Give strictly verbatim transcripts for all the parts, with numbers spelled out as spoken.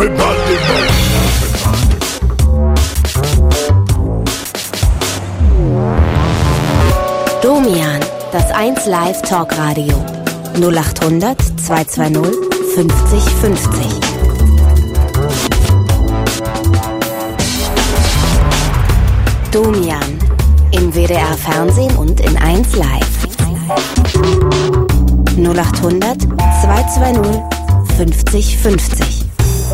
Everybody move. Domian, das eins Live Talkradio. null acht hundert zweihundertzweißig fünfzig fünfzig. Domian, im W D R Fernsehen und in eins Live. null acht hundert zweihundertzweißig fünfzig fünfzig.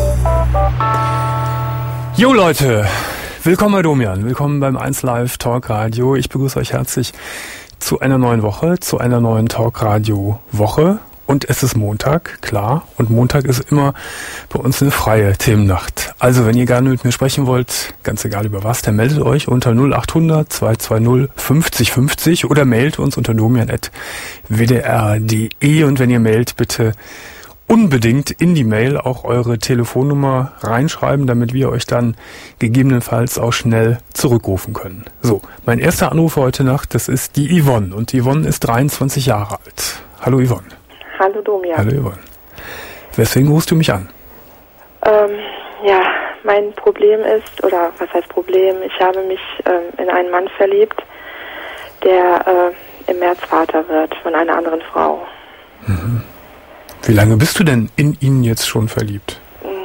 Jo Leute, willkommen bei Domian, willkommen beim eins Live Talkradio. Ich begrüße euch herzlich zu einer neuen Woche, zu einer neuen Talkradio-Woche. Und es ist Montag, klar. Und Montag ist immer bei uns eine freie Themennacht. Also wenn ihr gerne mit mir sprechen wollt, ganz egal über was, dann meldet euch unter null acht hundert zweihundertzweißig fünfzig fünfzig oder mailt uns unter domian at w d r punkt d e. Und wenn ihr mailt, bitte unbedingt in die Mail auch eure Telefonnummer reinschreiben, damit wir euch dann gegebenenfalls auch schnell zurückrufen können. So, mein erster Anruf heute Nacht, das ist die Yvonne. Und die Yvonne ist dreiundzwanzig Jahre alt. Hallo Yvonne. Hallo Domian. Hallo Yvonne. Weswegen rufst du mich an? Ähm, ja, mein Problem ist, oder was heißt Problem, ich habe mich ähm, in einen Mann verliebt, der äh, im März Vater wird von einer anderen Frau. Mhm. Wie lange bist du denn in ihn jetzt schon verliebt?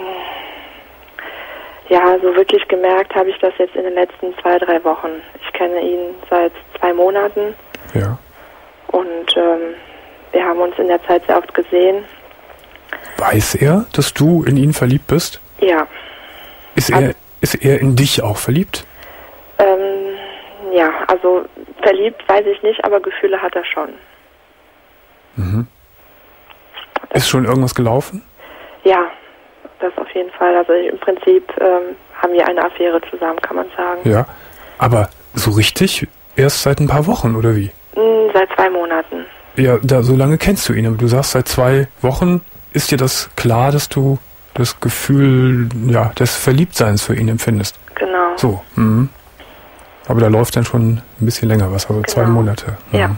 Ja, so wirklich gemerkt habe ich das jetzt in den letzten zwei, drei Wochen. Ich kenne ihn seit zwei Monaten. Ja. Und ähm, wir haben uns in der Zeit sehr oft gesehen. Weiß er, dass du in ihn verliebt bist? Ja. Ist er, also, ist er in dich auch verliebt? Ähm, ja, also verliebt weiß ich nicht, aber Gefühle hat er schon. Mhm. Ist schon irgendwas gelaufen? Ja, das auf jeden Fall. Also im Prinzip ähm, haben wir eine Affäre zusammen, kann man sagen. Ja, aber so richtig erst seit ein paar Wochen, oder wie? Mm, seit zwei Monaten. Ja, da, so lange kennst du ihn, aber du sagst, seit zwei Wochen ist dir das klar, dass du das Gefühl, ja, des Verliebtseins für ihn empfindest. Genau. So, mhm. Aber da läuft dann schon ein bisschen länger was, also genau. zwei Monate. Mhm. Ja.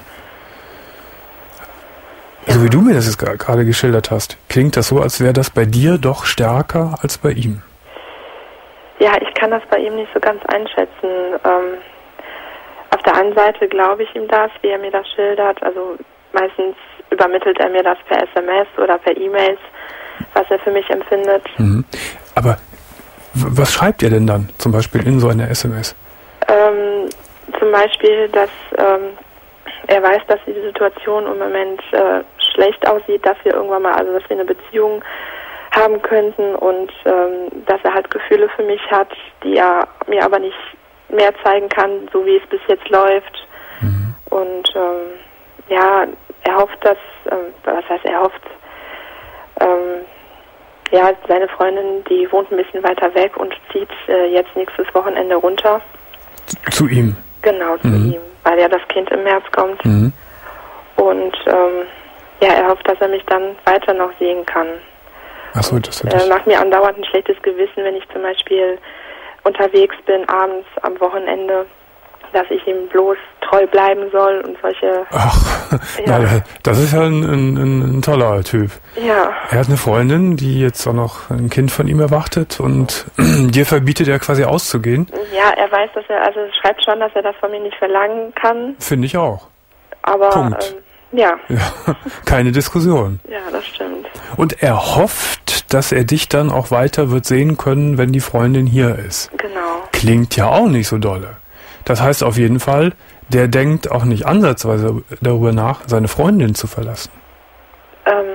Also wie du mir das jetzt gerade geschildert hast, klingt das so, als wäre das bei dir doch stärker als bei ihm. Ja, ich kann das bei ihm nicht so ganz einschätzen. Ähm, auf der einen Seite glaube ich ihm das, wie er mir das schildert. Also meistens übermittelt er mir das per S M S oder per E-Mails, was er für mich empfindet. Mhm. Aber w- was schreibt er denn dann zum Beispiel in so einer S M S? Ähm, zum Beispiel, dass ähm, er weiß, dass die Situation im Moment äh, schlecht aussieht, dass wir irgendwann mal, also dass wir eine Beziehung haben könnten und ähm, dass er halt Gefühle für mich hat, die er mir aber nicht mehr zeigen kann, so wie es bis jetzt läuft. Mhm. Und ähm, ja, er hofft, dass, ähm, was heißt er hofft, ähm, ja, seine Freundin, die wohnt ein bisschen weiter weg und zieht äh, jetzt nächstes Wochenende runter. Zu ihm? Genau, zu mhm. ihm, weil ja das Kind im März kommt. Mhm. Und ähm, ja, er hofft, dass er mich dann weiter noch sehen kann. Ach so, das und, äh, macht mir andauernd ein schlechtes Gewissen, wenn ich zum Beispiel unterwegs bin, abends am Wochenende, dass ich ihm bloß treu bleiben soll und solche... Ach, ja. na, das ist ja ein, ein, ein toller Typ. Ja. Er hat eine Freundin, die jetzt auch noch ein Kind von ihm erwartet und dir verbietet er quasi auszugehen. Ja, er weiß, dass er, also schreibt schon, dass er das von mir nicht verlangen kann. Finde ich auch. Aber, Punkt. Ähm, ja. ja. Keine Diskussion. Ja, das stimmt. Und er hofft, dass er dich dann auch weiter wird sehen können, wenn die Freundin hier ist. Genau. Klingt ja auch nicht so dolle. Das heißt auf jeden Fall, der denkt auch nicht ansatzweise darüber nach, seine Freundin zu verlassen. Ähm,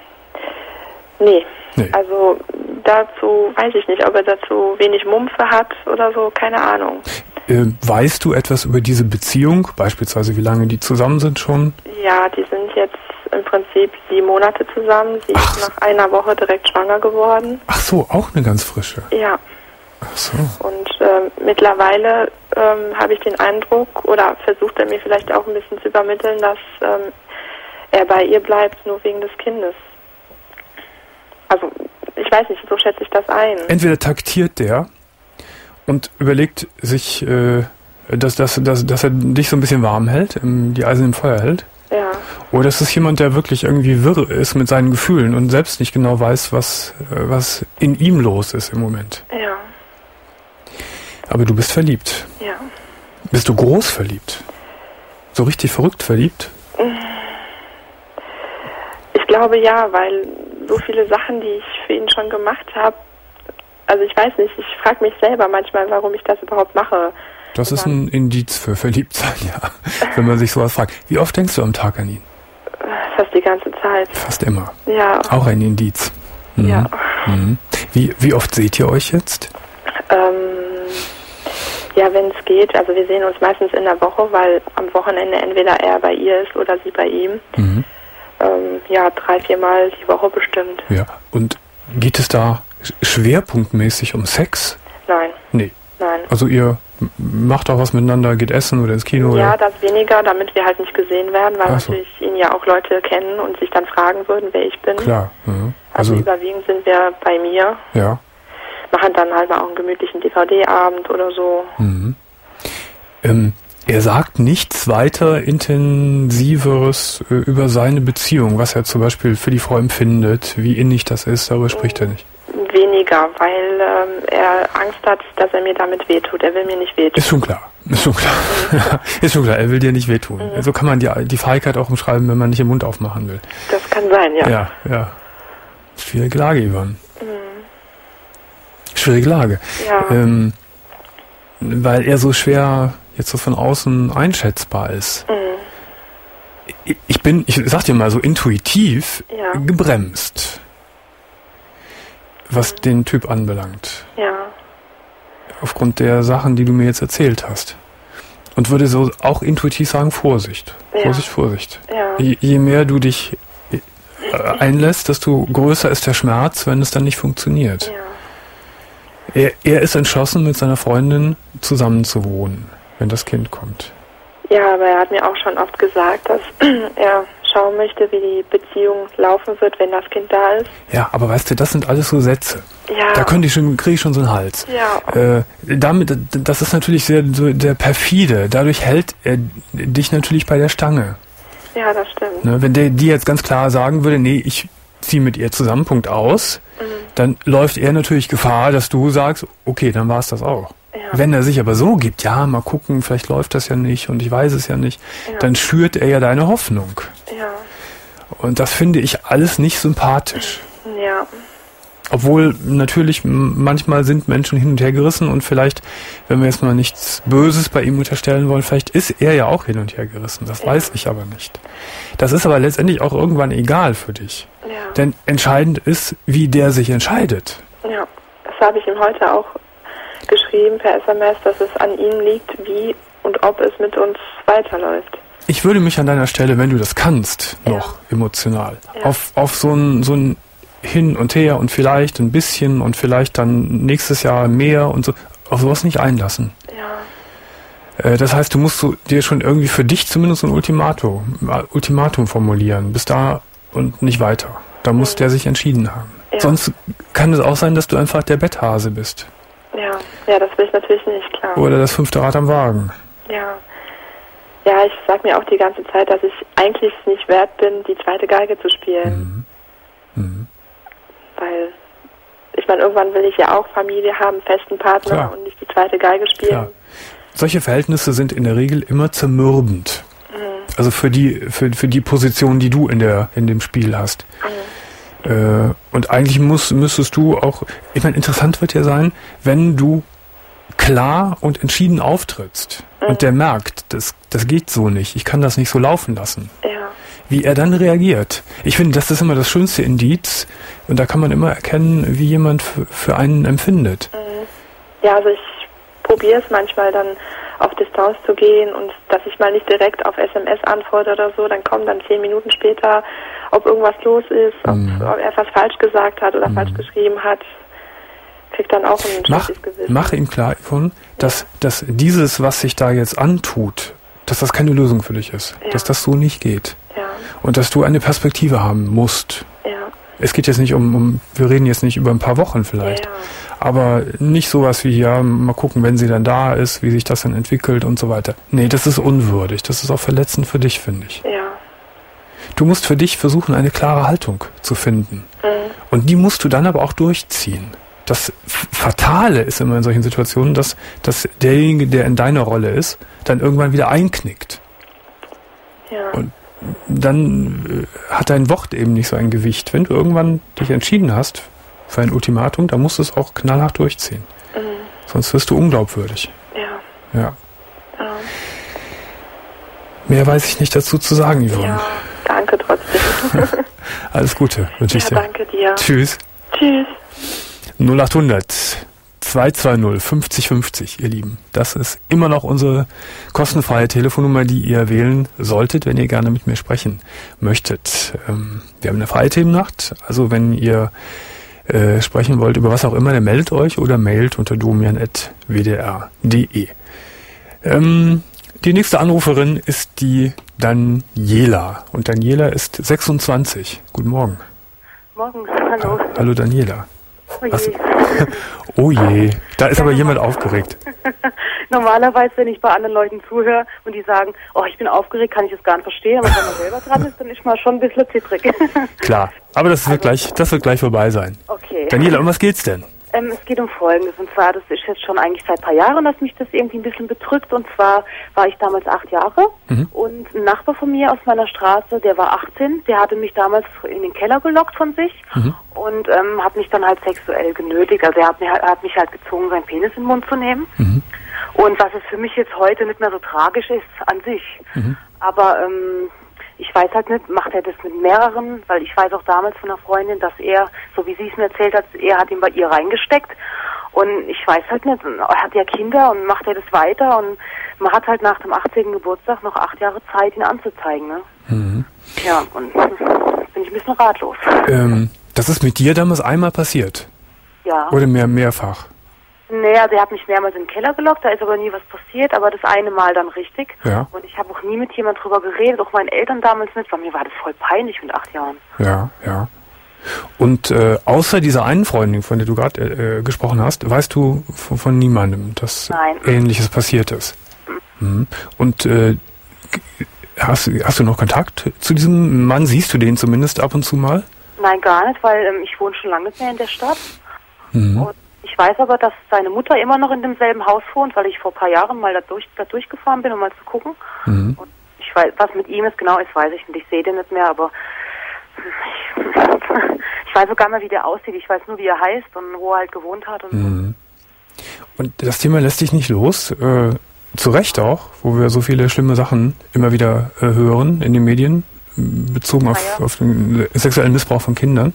nee. nee. Also dazu weiß ich nicht, ob er dazu wenig Mumpfe hat oder so, keine Ahnung. Äh, weißt du etwas über diese Beziehung, beispielsweise wie lange die zusammen sind schon? Ja, die sind jetzt im Prinzip sieben Monate zusammen. Sie Ach. ist nach einer Woche direkt schwanger geworden. Ach so, auch eine ganz frische. Ja. Ach so. Und ähm, mittlerweile ähm, habe ich den Eindruck, oder versucht er mir vielleicht auch ein bisschen zu übermitteln, dass ähm, er bei ihr bleibt, nur wegen des Kindes. Also, ich weiß nicht, so schätze ich das ein. Entweder taktiert der und überlegt sich, äh, dass, dass, dass, dass er dich so ein bisschen warm hält, ähm, die Eisen im Feuer hält. Ja. Oder ist es jemand, der wirklich irgendwie wirr ist mit seinen Gefühlen und selbst nicht genau weiß, was, was in ihm los ist im Moment? Ja. Aber du bist verliebt. Ja. Bist du groß verliebt? So richtig verrückt verliebt? Ich glaube ja, weil so viele Sachen, die ich für ihn schon gemacht habe, also ich weiß nicht, ich frage mich selber manchmal, warum ich das überhaupt mache. Das ist ein Indiz für Verliebtsein, ja. Wenn man sich sowas fragt. Wie oft denkst du am Tag an ihn? Fast die ganze Zeit. Fast immer. Ja. Auch ein Indiz. Mhm. Ja. Mhm. Wie, wie oft seht ihr euch jetzt? Ähm, ja, wenn es geht. Also wir sehen uns meistens in der Woche, weil am Wochenende entweder er bei ihr ist oder sie bei ihm. Mhm. Ähm, ja, drei, viermal die Woche bestimmt. Ja. Und geht es da schwerpunktmäßig um Sex? Nein. Nee. Nein. Also ihr macht auch was miteinander, geht essen oder ins Kino? Ja, oder? das weniger, damit wir halt nicht gesehen werden, weil so. natürlich ihn ja auch Leute kennen und sich dann fragen würden, wer ich bin. Klar. Mhm. Also, Also überwiegend sind wir bei mir. Ja. Machen dann halt mal auch einen gemütlichen D V D-Abend oder so. Mhm. Ähm, er sagt nichts weiter Intensiveres äh, über seine Beziehung, was er zum Beispiel für die Frau empfindet, wie innig das ist, darüber spricht er nicht. Weniger, weil ähm, er Angst hat, dass er mir damit wehtut. Er will mir nicht wehtun. Ist schon klar. Ist schon klar. Mhm. Ist schon klar, er will dir nicht wehtun. Mhm. So kann man die, die Feigheit auch umschreiben, wenn man nicht den Mund aufmachen will. Das kann sein, ja. Ja, ja. Schwierige Lage, Ivan. Mhm. Schwierige Lage. Ja. Ähm, weil er so schwer jetzt so von außen einschätzbar ist. Mhm. Ich bin, ich sag dir mal so intuitiv ja. gebremst, was mhm. den Typ anbelangt. Ja. Aufgrund der Sachen, die du mir jetzt erzählt hast. Und würde so auch intuitiv sagen, Vorsicht. Ja. Vorsicht, Vorsicht. Ja. Je, je mehr du dich äh, einlässt, desto größer ist der Schmerz, wenn es dann nicht funktioniert. Ja. Er, er ist entschlossen, mit seiner Freundin zusammenzuwohnen, wenn das Kind kommt. Ja, aber er hat mir auch schon oft gesagt, dass er schauen möchte, wie die Beziehung laufen wird, wenn das Kind da ist. Ja, aber weißt du, das sind alles so Sätze. Ja. Da könnte ich schon, kriege ich schon so einen Hals. Ja. Äh, damit, das ist natürlich sehr so der perfide. Dadurch hält er dich natürlich bei der Stange. Ja, das stimmt. Ne, wenn der die jetzt ganz klar sagen würde, nee, ich ziehe mit ihr zusammen, Punkt aus, mhm. dann läuft er natürlich Gefahr, dass du sagst, okay, dann war es das auch. Ja. Wenn er sich aber so gibt, ja, mal gucken, vielleicht läuft das ja nicht und ich weiß es ja nicht, ja. dann schürt er ja deine Hoffnung. Ja. Und das finde ich alles nicht sympathisch. Ja. Obwohl natürlich manchmal sind Menschen hin und her gerissen und vielleicht, wenn wir jetzt mal nichts Böses bei ihm unterstellen wollen, vielleicht ist er ja auch hin und her gerissen. Das ja. weiß ich aber nicht. Das ist aber letztendlich auch irgendwann egal für dich. Ja. Denn entscheidend ist, wie der sich entscheidet. Ja, das habe ich ihm heute auch geschrieben per S M S, dass es an ihm liegt, wie und ob es mit uns weiterläuft. Ich würde mich an deiner Stelle, wenn du das kannst, noch ja. emotional, ja. auf, auf so ein, so ein Hin und Her und vielleicht ein bisschen und vielleicht dann nächstes Jahr mehr und so, auf sowas nicht einlassen. Ja. Äh, das heißt, du musst so, dir schon irgendwie für dich zumindest so ein Ultimatum, Ultimatum formulieren, bis da und nicht weiter. Da muss mhm. der sich entschieden haben. Ja. Sonst kann es auch sein, dass du einfach der Betthase bist. Ja, ja, das will ich natürlich nicht, klar. Oder das fünfte Rad am Wagen. Ja. Ja, ich sag mir auch die ganze Zeit, dass ich eigentlich nicht wert bin, die zweite Geige zu spielen. Mhm. Mhm. Weil, ich meine, irgendwann will ich ja auch Familie haben, festen Partner Klar. und nicht die zweite Geige spielen. Klar. Solche Verhältnisse sind in der Regel immer zermürbend. Mhm. Also für die, für, für die Position, die du in der, in dem Spiel hast. Mhm. Äh, und eigentlich muss, müsstest du auch, ich meine, interessant wird ja sein, wenn du klar und entschieden auftrittst mhm. und der merkt, das, das geht so nicht, ich kann das nicht so laufen lassen. Ja. Wie er dann reagiert. Ich finde, das ist immer das schönste Indiz und da kann man immer erkennen, wie jemand f- für einen empfindet. Mhm. Ja, also ich probiere es manchmal dann auf Distanz zu gehen und dass ich mal nicht direkt auf S M S antworte oder so, dann kommen dann zehn Minuten später, ob irgendwas los ist, ob, mhm. ob er etwas falsch gesagt hat oder mhm. falsch geschrieben hat. Kriegt dann auch ein mach, schlechtes Gewissen. Mach ihm klar, Yvonne, dass, ja. dass dieses, was sich da jetzt antut, dass das keine Lösung für dich ist. Ja. Dass das so nicht geht. Ja. Und dass du eine Perspektive haben musst. Ja. Es geht jetzt nicht um, um, wir reden jetzt nicht über ein paar Wochen vielleicht, ja. aber nicht sowas wie, ja, mal gucken, wenn sie dann da ist, wie sich das dann entwickelt und so weiter. Nee, das ist unwürdig. Das ist auch verletzend für dich, finde ich. Ja. Du musst für dich versuchen, eine klare Haltung zu finden. Mhm. Und die musst du dann aber auch durchziehen. Das Fatale ist immer in solchen Situationen, dass, dass derjenige, der in deiner Rolle ist, dann irgendwann wieder einknickt. Ja. Und dann äh, hat dein Wort eben nicht so ein Gewicht. Wenn du irgendwann dich entschieden hast für ein Ultimatum, dann musst du es auch knallhart durchziehen. Mhm. Sonst wirst du unglaubwürdig. Ja. Ja. ja. Mehr weiß ich nicht dazu zu sagen, Yvonne. Ja, danke trotzdem. Alles Gute wünsche ich ja, dir. Danke dir. Tschüss. Tschüss. null acht hundert zwei zwei null fünfzig fünfzig, ihr Lieben. Das ist immer noch unsere kostenfreie Telefonnummer, die ihr wählen solltet, wenn ihr gerne mit mir sprechen möchtet. Ähm, wir haben eine freie Themennacht, also wenn ihr äh, sprechen wollt über was auch immer, dann meldet euch oder mailt unter domian at w d r punkt d e. Ähm, die nächste Anruferin ist die Daniela. Und Daniela ist sechsundzwanzig. Guten Morgen. Morgen, hallo. Hallo Daniela. Oh je. Was? Oh je, da ist aber jemand aufgeregt. Normalerweise, wenn ich bei anderen Leuten zuhöre und die sagen, oh, ich bin aufgeregt, kann ich das gar nicht verstehen, aber wenn man selber dran ist, dann ist man schon ein bisschen zittrig. Klar, aber das wird, also, gleich, das wird gleich vorbei sein. Okay. Daniela, um was geht's denn? Ähm, es geht um Folgendes, und zwar, das ist jetzt schon eigentlich seit ein paar Jahren, dass mich das irgendwie ein bisschen bedrückt, und zwar war ich damals acht Jahre mhm. und ein Nachbar von mir aus meiner Straße, der war achtzehn, der hatte mich damals in den Keller gelockt von sich mhm. und ähm, hat mich dann halt sexuell genötigt, also er hat, mir, er hat mich halt gezwungen, seinen Penis in den Mund zu nehmen mhm. und was es für mich jetzt heute nicht mehr so tragisch ist an sich, mhm. aber ähm, ich weiß halt nicht, macht er das mit mehreren, weil ich weiß auch damals von einer Freundin, dass er, so wie sie es mir erzählt hat, er hat ihn bei ihr reingesteckt und ich weiß halt nicht, er hat ja Kinder und macht er das weiter und man hat halt nach dem achtzehnten Geburtstag noch acht Jahre Zeit, ihn anzuzeigen, ne? Mhm. Ja, und bin ich ein bisschen ratlos. Ähm, das ist mit dir damals einmal passiert? Ja. Oder mehr, mehrfach? Naja, der hat mich mehrmals in den Keller gelockt, da ist aber nie was passiert, aber das eine Mal dann richtig. Ja. Und ich habe auch nie mit jemand drüber geredet, auch meinen Eltern damals nicht, weil mir war das voll peinlich mit acht Jahren. Ja, ja. Und äh, außer dieser einen Freundin, von der du gerade äh, gesprochen hast, weißt du von, von niemandem, dass Nein. Ähnliches passiert ist? Mhm. Mhm. Und äh, hast, hast du noch Kontakt zu diesem Mann? Siehst du den zumindest ab und zu mal? Nein, gar nicht, weil ähm, ich wohne schon lange nicht mehr in der Stadt. Mhm. Und ich weiß aber, dass seine Mutter immer noch in demselben Haus wohnt, weil ich vor ein paar Jahren mal da, durch, da durchgefahren bin, um mal zu gucken. Mhm. Und ich weiß, was mit ihm ist genau ist, weiß ich nicht. Ich sehe den nicht mehr, aber ich, ich weiß sogar mal, wie der aussieht. Ich weiß nur, wie er heißt und wo er halt gewohnt hat. Und, mhm. und das Thema lässt dich nicht los. Äh, zu Recht auch, wo wir so viele schlimme Sachen immer wieder äh, hören in den Medien, bezogen auf, ja, ja. auf den sexuellen Missbrauch von Kindern.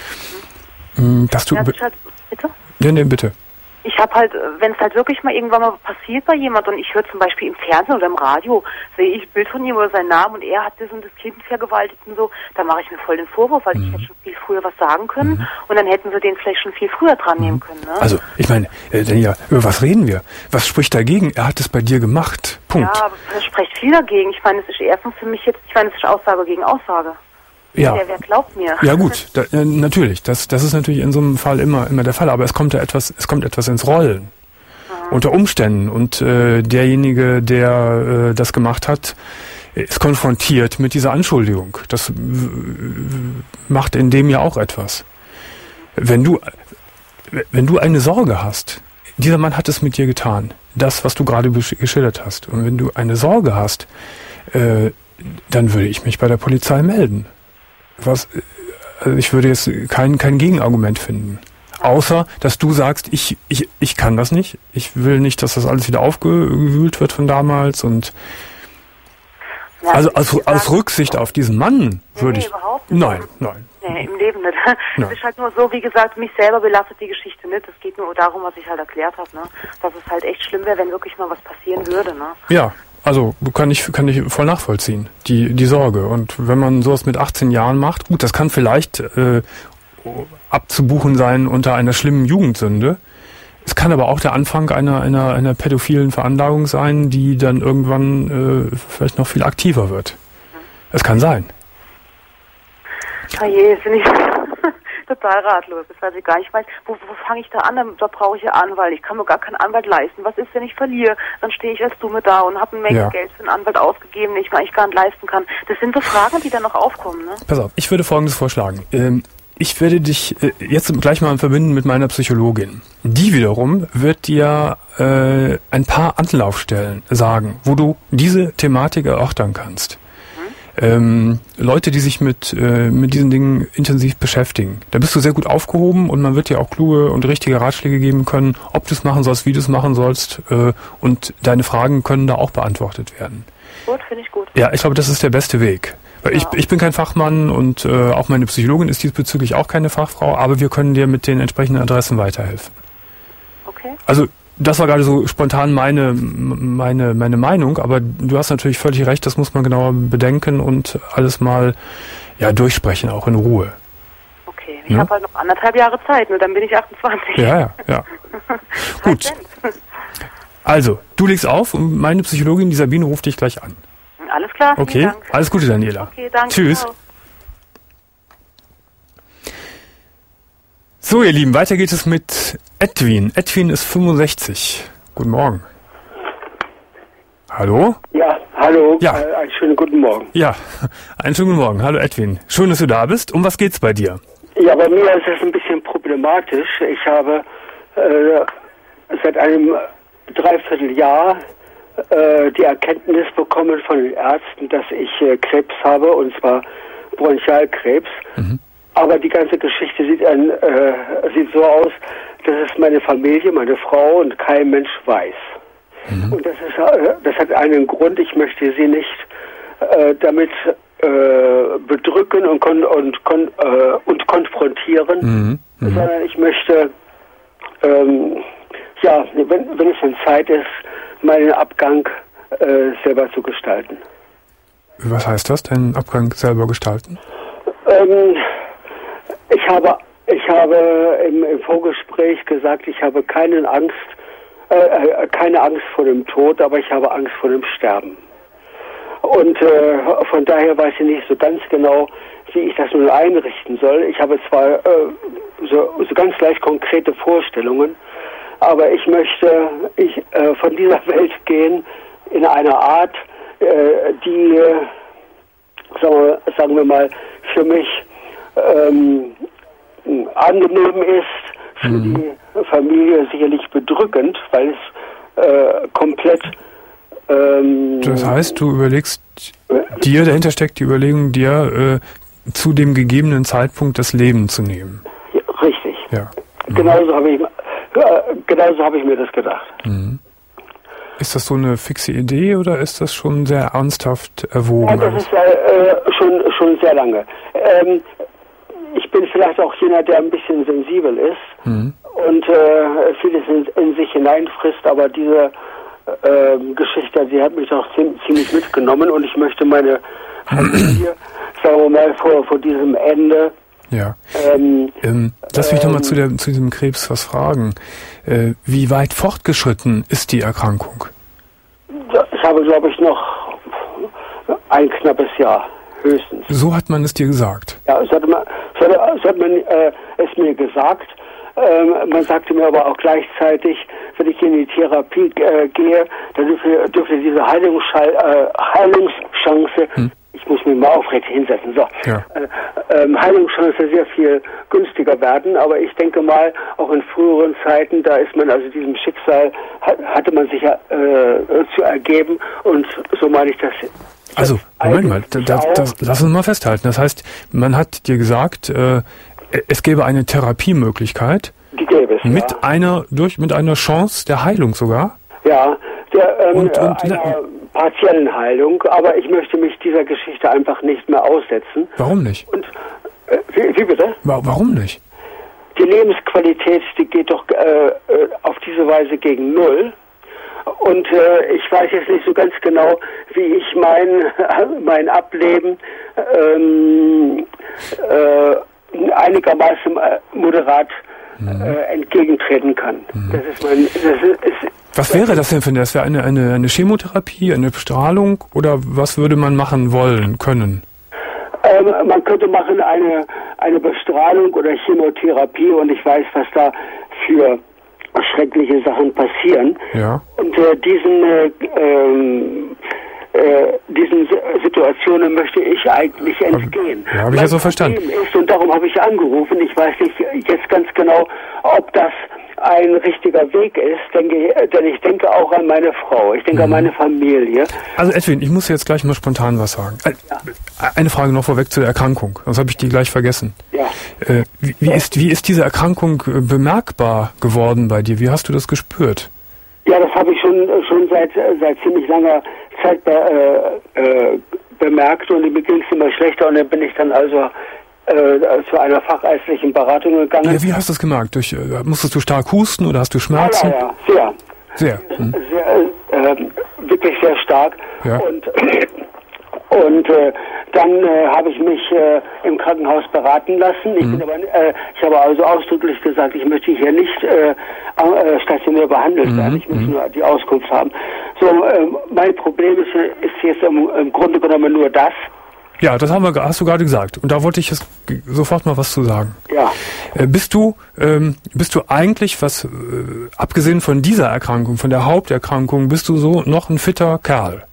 Mhm. Dass du... Ja, das halt, bitte? Ja, nee, bitte. Ich habe halt, wenn es halt wirklich mal irgendwann mal passiert bei jemand und ich höre zum Beispiel im Fernsehen oder im Radio, sehe ich ein Bild von ihm oder seinen Namen und er hat das und das Kind vergewaltigt und so, da mache ich mir voll den Vorwurf, weil mhm. ich hätte schon viel früher was sagen können mhm. und dann hätten sie den vielleicht schon viel früher dran nehmen können. Ne? Also, ich meine, äh, Daniela, über was reden wir? Was spricht dagegen? Er hat es bei dir gemacht. Punkt. Ja, aber es spricht viel dagegen. Ich meine, es ist erstens für mich jetzt, ich meine, es ist Aussage gegen Aussage. Ja. Wer, wer glaubt mir? Ja gut, da, äh, natürlich. Das, das ist natürlich in so einem Fall immer, immer der Fall. Aber es kommt ja etwas, es kommt etwas ins Rollen. Aha. Unter Umständen. Und äh, derjenige, der äh, das gemacht hat, ist konfrontiert mit dieser Anschuldigung. Das w- macht in dem ja auch etwas. Wenn du, wenn du eine Sorge hast, dieser Mann hat es mit dir getan. Das, was du gerade besch- geschildert hast. Und wenn du eine Sorge hast, äh, dann würde ich mich bei der Polizei melden. Was, also ich würde jetzt kein, kein Gegenargument finden. Außer, dass du sagst, ich, ich, ich kann das nicht. Ich will nicht, dass das alles wieder aufgewühlt wird von damals. Und ja, also aus, aus Rücksicht auf diesen Mann würde nee, ich... Überhaupt nicht. Nein, nein. Nee, im Leben nicht. Ja. Es ist halt nur so, wie gesagt, mich selber belastet die Geschichte nicht. Es geht nur darum, was ich halt erklärt habe, ne? Dass es halt echt schlimm wäre, wenn wirklich mal was passieren würde, ne? Ja. Also kann ich kann ich voll nachvollziehen, die die Sorge. Und wenn man sowas mit achtzehn Jahren macht, gut, das kann vielleicht äh, abzubuchen sein unter einer schlimmen Jugendsünde. Es kann aber auch der Anfang einer einer einer pädophilen Veranlagung sein, die dann irgendwann äh, vielleicht noch viel aktiver wird. Es kann sein. Oh je, bin ich, total ratlos ist, weil sie gar nicht weiß, wo, wo fange ich da an, da brauche ich ja Anwalt, ich kann mir gar keinen Anwalt leisten, was ist, wenn ich verliere, dann stehe ich als Dumme da und habe eine Menge ja. Geld für einen Anwalt ausgegeben, den ich mir eigentlich gar nicht leisten kann. Das sind so Fragen, die dann noch aufkommen. Ne? Pass auf, ich würde Folgendes vorschlagen. Ähm, ich werde dich äh, jetzt gleich mal verbinden mit meiner Psychologin. Die wiederum wird dir äh, ein paar Anlaufstellen sagen, wo du diese Thematik erörtern kannst. Ähm, Leute, die sich mit äh, mit diesen Dingen intensiv beschäftigen. Da bist du sehr gut aufgehoben und man wird dir auch kluge und richtige Ratschläge geben können, ob du es machen sollst, wie du es machen sollst äh, und deine Fragen können da auch beantwortet werden. Gut, finde ich gut. Ja, ich glaube, das ist der beste Weg. Weil ja. ich, ich bin kein Fachmann und äh, auch meine Psychologin ist diesbezüglich auch keine Fachfrau, aber wir können dir mit den entsprechenden Adressen weiterhelfen. Okay. Also das war gerade so spontan meine, meine, meine Meinung, aber du hast natürlich völlig recht, das muss man genauer bedenken und alles mal ja, durchsprechen, auch in Ruhe. Okay, ich ja? habe halt noch anderthalb Jahre Zeit, nur dann bin ich achtundzwanzig. Ja, ja, ja. Gut. Also, du legst auf und meine Psychologin, die Sabine, ruft dich gleich an. Alles klar, okay. Dank. Alles Gute, Daniela. Okay, danke. Tschüss. Ciao. So, ihr Lieben, weiter geht es mit Edwin. Edwin ist fünfundsechzig. Guten Morgen. Hallo? Ja, hallo. Ja. Äh, einen schönen guten Morgen. Ja, einen schönen guten Morgen. Hallo Edwin. Schön, dass du da bist. Um was geht's bei dir? Ja, bei mir ist es ein bisschen problematisch. Ich habe äh, seit einem Dreivierteljahr äh, die Erkenntnis bekommen von den Ärzten, dass ich äh, Krebs habe, und zwar Bronchialkrebs. Mhm. Aber die ganze Geschichte sieht, ein, äh, sieht so aus, dass es meine Familie, meine Frau und kein Mensch weiß. Mhm. Und das ist, äh, das hat einen Grund. Ich möchte sie nicht äh, damit äh, bedrücken und, kon und, kon äh, und konfrontieren, mhm. Mhm. sondern ich möchte, ähm, ja, wenn, wenn es dann Zeit ist, meinen Abgang äh, selber zu gestalten. Was heißt das, deinen Abgang selber gestalten? Ähm, Ich habe, ich habe im, im Vorgespräch gesagt, ich habe keine Angst, äh, keine Angst vor dem Tod, aber ich habe Angst vor dem Sterben. Und äh, von daher weiß ich nicht so ganz genau, wie ich das nun einrichten soll. Ich habe zwar äh, so, so ganz leicht konkrete Vorstellungen, aber ich möchte ich, äh, von dieser Welt gehen in einer Art, äh, die, äh, sagen wir, sagen wir mal, für mich ähm, angenehm ist, für mhm. die Familie sicherlich bedrückend, weil es äh, komplett ähm, das heißt, du überlegst dir, dahinter steckt die Überlegung, dir äh, zu dem gegebenen Zeitpunkt das Leben zu nehmen. Ja, richtig. Ja. Mhm. Genauso habe ich, äh, genauso habe ich mir das gedacht. Mhm. Ist das so eine fixe Idee oder ist das schon sehr ernsthaft erwogen? Ja, das ist äh, schon, schon sehr lange. Ähm, ich bin vielleicht auch jener, der ein bisschen sensibel ist mhm. und äh, vieles in, in sich hineinfrisst, aber diese äh, Geschichte, die hat mich auch ziemlich mitgenommen und ich möchte meine Familie, sagen wir mal, vor, vor diesem Ende. Ja. Ähm, ähm, lass mich ähm, nochmal zu, der, zu diesem Krebs was fragen. Äh, wie weit fortgeschritten ist die Erkrankung? Ich habe, glaube ich, noch ein knappes Jahr, höchstens. So hat man es dir gesagt? Ja, so hat man, so hat, so hat man äh, es mir gesagt. Ähm, man sagte mir aber auch gleichzeitig, wenn ich in die Therapie äh, gehe, dann dürfte, dürfte diese Heilungsschall, äh, Heilungschance, hm. ich muss mich mal aufrecht hinsetzen, so, ja. äh, ähm, Heilungschance sehr viel günstiger werden, aber ich denke mal, auch in früheren Zeiten, da ist man also diesem Schicksal, hat, hatte man sich ja äh, zu ergeben und so meine ich das. Also, Moment mal, da, da, das, lass uns mal festhalten. Das heißt, man hat dir gesagt, äh, es gäbe eine Therapiemöglichkeit. Die gäbe es, mit ja. einer, durch, mit einer Chance der Heilung sogar. Ja, der, ähm, und, und, einer ja. partiellen Heilung, aber ich möchte mich dieser Geschichte einfach nicht mehr aussetzen. Warum nicht? Und, äh, wie, wie bitte? Warum nicht? Die Lebensqualität, die geht doch äh, auf diese Weise gegen Null. Und äh, ich weiß jetzt nicht so ganz genau, wie ich mein, mein Ableben ähm, äh, einigermaßen äh, moderat mhm. äh, entgegentreten kann. Mhm. Das ist mein, das ist, ist, was wäre das denn für das? Wäre eine, eine, eine Chemotherapie, eine Bestrahlung oder was würde man machen wollen, können? Ähm, äh, man könnte machen eine, eine Bestrahlung oder Chemotherapie und ich weiß, was da für schreckliche Sachen passieren. Ja. Und äh, diesen, äh, ähm, äh, diesen Situationen möchte ich eigentlich entgehen. Ja, habe ich ja so verstanden. Ist, und darum habe ich angerufen. Ich weiß nicht jetzt ganz genau, ob das ein richtiger Weg ist, denke, denn ich denke auch an meine Frau, ich denke mhm. an meine Familie. Also Edwin, ich muss jetzt gleich mal spontan was sagen. Ja. Eine Frage noch vorweg zu der Erkrankung, sonst habe ich die gleich vergessen. Ja. Äh, wie, wie, ist, wie ist diese Erkrankung bemerkbar geworden bei dir? Wie hast du das gespürt? Ja, das habe ich schon schon seit seit ziemlich langer Zeit be, äh, äh, bemerkt und mir ging es immer schlechter und dann bin ich dann also äh, zu einer fachärztlichen Beratung gegangen. Ja, wie hast du das gemerkt? Durch, äh, musstest du stark husten oder hast du Schmerzen? Ja, ja, ja. Sehr. Sehr, hm. sehr äh, wirklich sehr stark. Ja. Und Und äh, dann äh, habe ich mich äh, im Krankenhaus beraten lassen. Ich, mhm. bin aber, äh, ich habe also ausdrücklich gesagt, ich möchte hier nicht äh, äh, stationär behandelt mhm. werden. Ich möchte nur die Auskunft haben. So, äh, mein Problem ist, ist jetzt im, im Grunde genommen nur das. Ja, das haben wir, hast du gerade gesagt. Und da wollte ich jetzt sofort mal was zu sagen. Ja. Äh, bist du, ähm, bist du eigentlich, was äh, abgesehen von dieser Erkrankung, von der Haupterkrankung, bist du so noch ein fitter Kerl?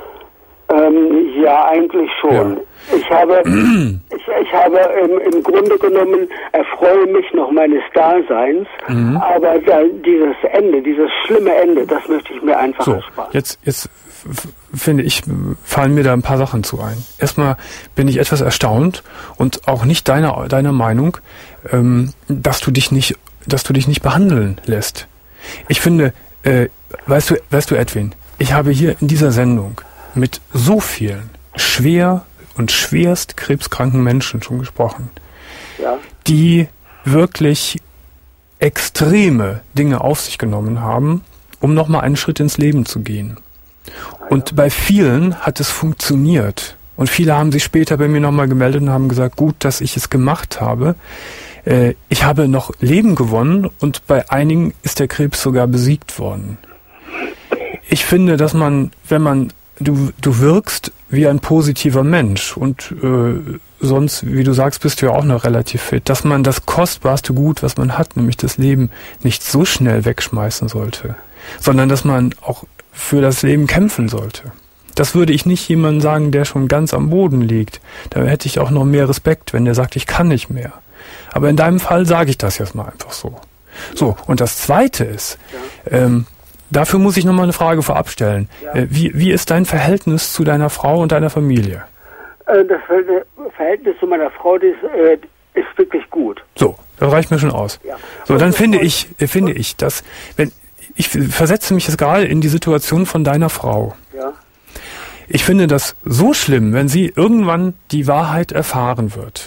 Ähm, ja, eigentlich schon. Ja. Ich habe, ich, ich habe im, im Grunde genommen erfreue mich noch meines Daseins, mhm. aber da, dieses Ende, dieses schlimme Ende, das möchte ich mir einfach so, ersparen. Jetzt, jetzt finde ich, fallen mir da ein paar Sachen zu ein. Erstmal bin ich etwas erstaunt und auch nicht deiner deiner Meinung, ähm, dass du dich nicht, dass du dich nicht behandeln lässt. Ich finde, äh, weißt du, weißt du, Edwin, ich habe hier in dieser Sendung mit so vielen schwer und schwerst krebskranken Menschen schon gesprochen, ja. die wirklich extreme Dinge auf sich genommen haben, um nochmal einen Schritt ins Leben zu gehen. Ja. Und bei vielen hat es funktioniert. Und viele haben sich später bei mir nochmal gemeldet und haben gesagt, gut, dass ich es gemacht habe. Äh, ich habe noch Leben gewonnen und bei einigen ist der Krebs sogar besiegt worden. Ich finde, dass man, wenn man Du, du wirkst wie ein positiver Mensch und äh, sonst, wie du sagst, bist du ja auch noch relativ fit, dass man das kostbarste Gut, was man hat, nämlich das Leben, nicht so schnell wegschmeißen sollte, sondern dass man auch für das Leben kämpfen sollte. Das würde ich nicht jemandem sagen, der schon ganz am Boden liegt. Da hätte ich auch noch mehr Respekt, wenn der sagt, ich kann nicht mehr. Aber in deinem Fall sage ich das jetzt mal einfach so. So, und das Zweite ist, ja. ähm, dafür muss ich nochmal eine Frage vorab stellen. Ja. Wie, wie ist dein Verhältnis zu deiner Frau und deiner Familie? Das Verhältnis zu meiner Frau das, äh, ist wirklich gut. So, das reicht mir schon aus. Ja. So, dann finde ich, finde ich, dass, wenn, ich versetze mich jetzt gerade in die Situation von deiner Frau. Ja. Ich finde das so schlimm, wenn sie irgendwann die Wahrheit erfahren wird,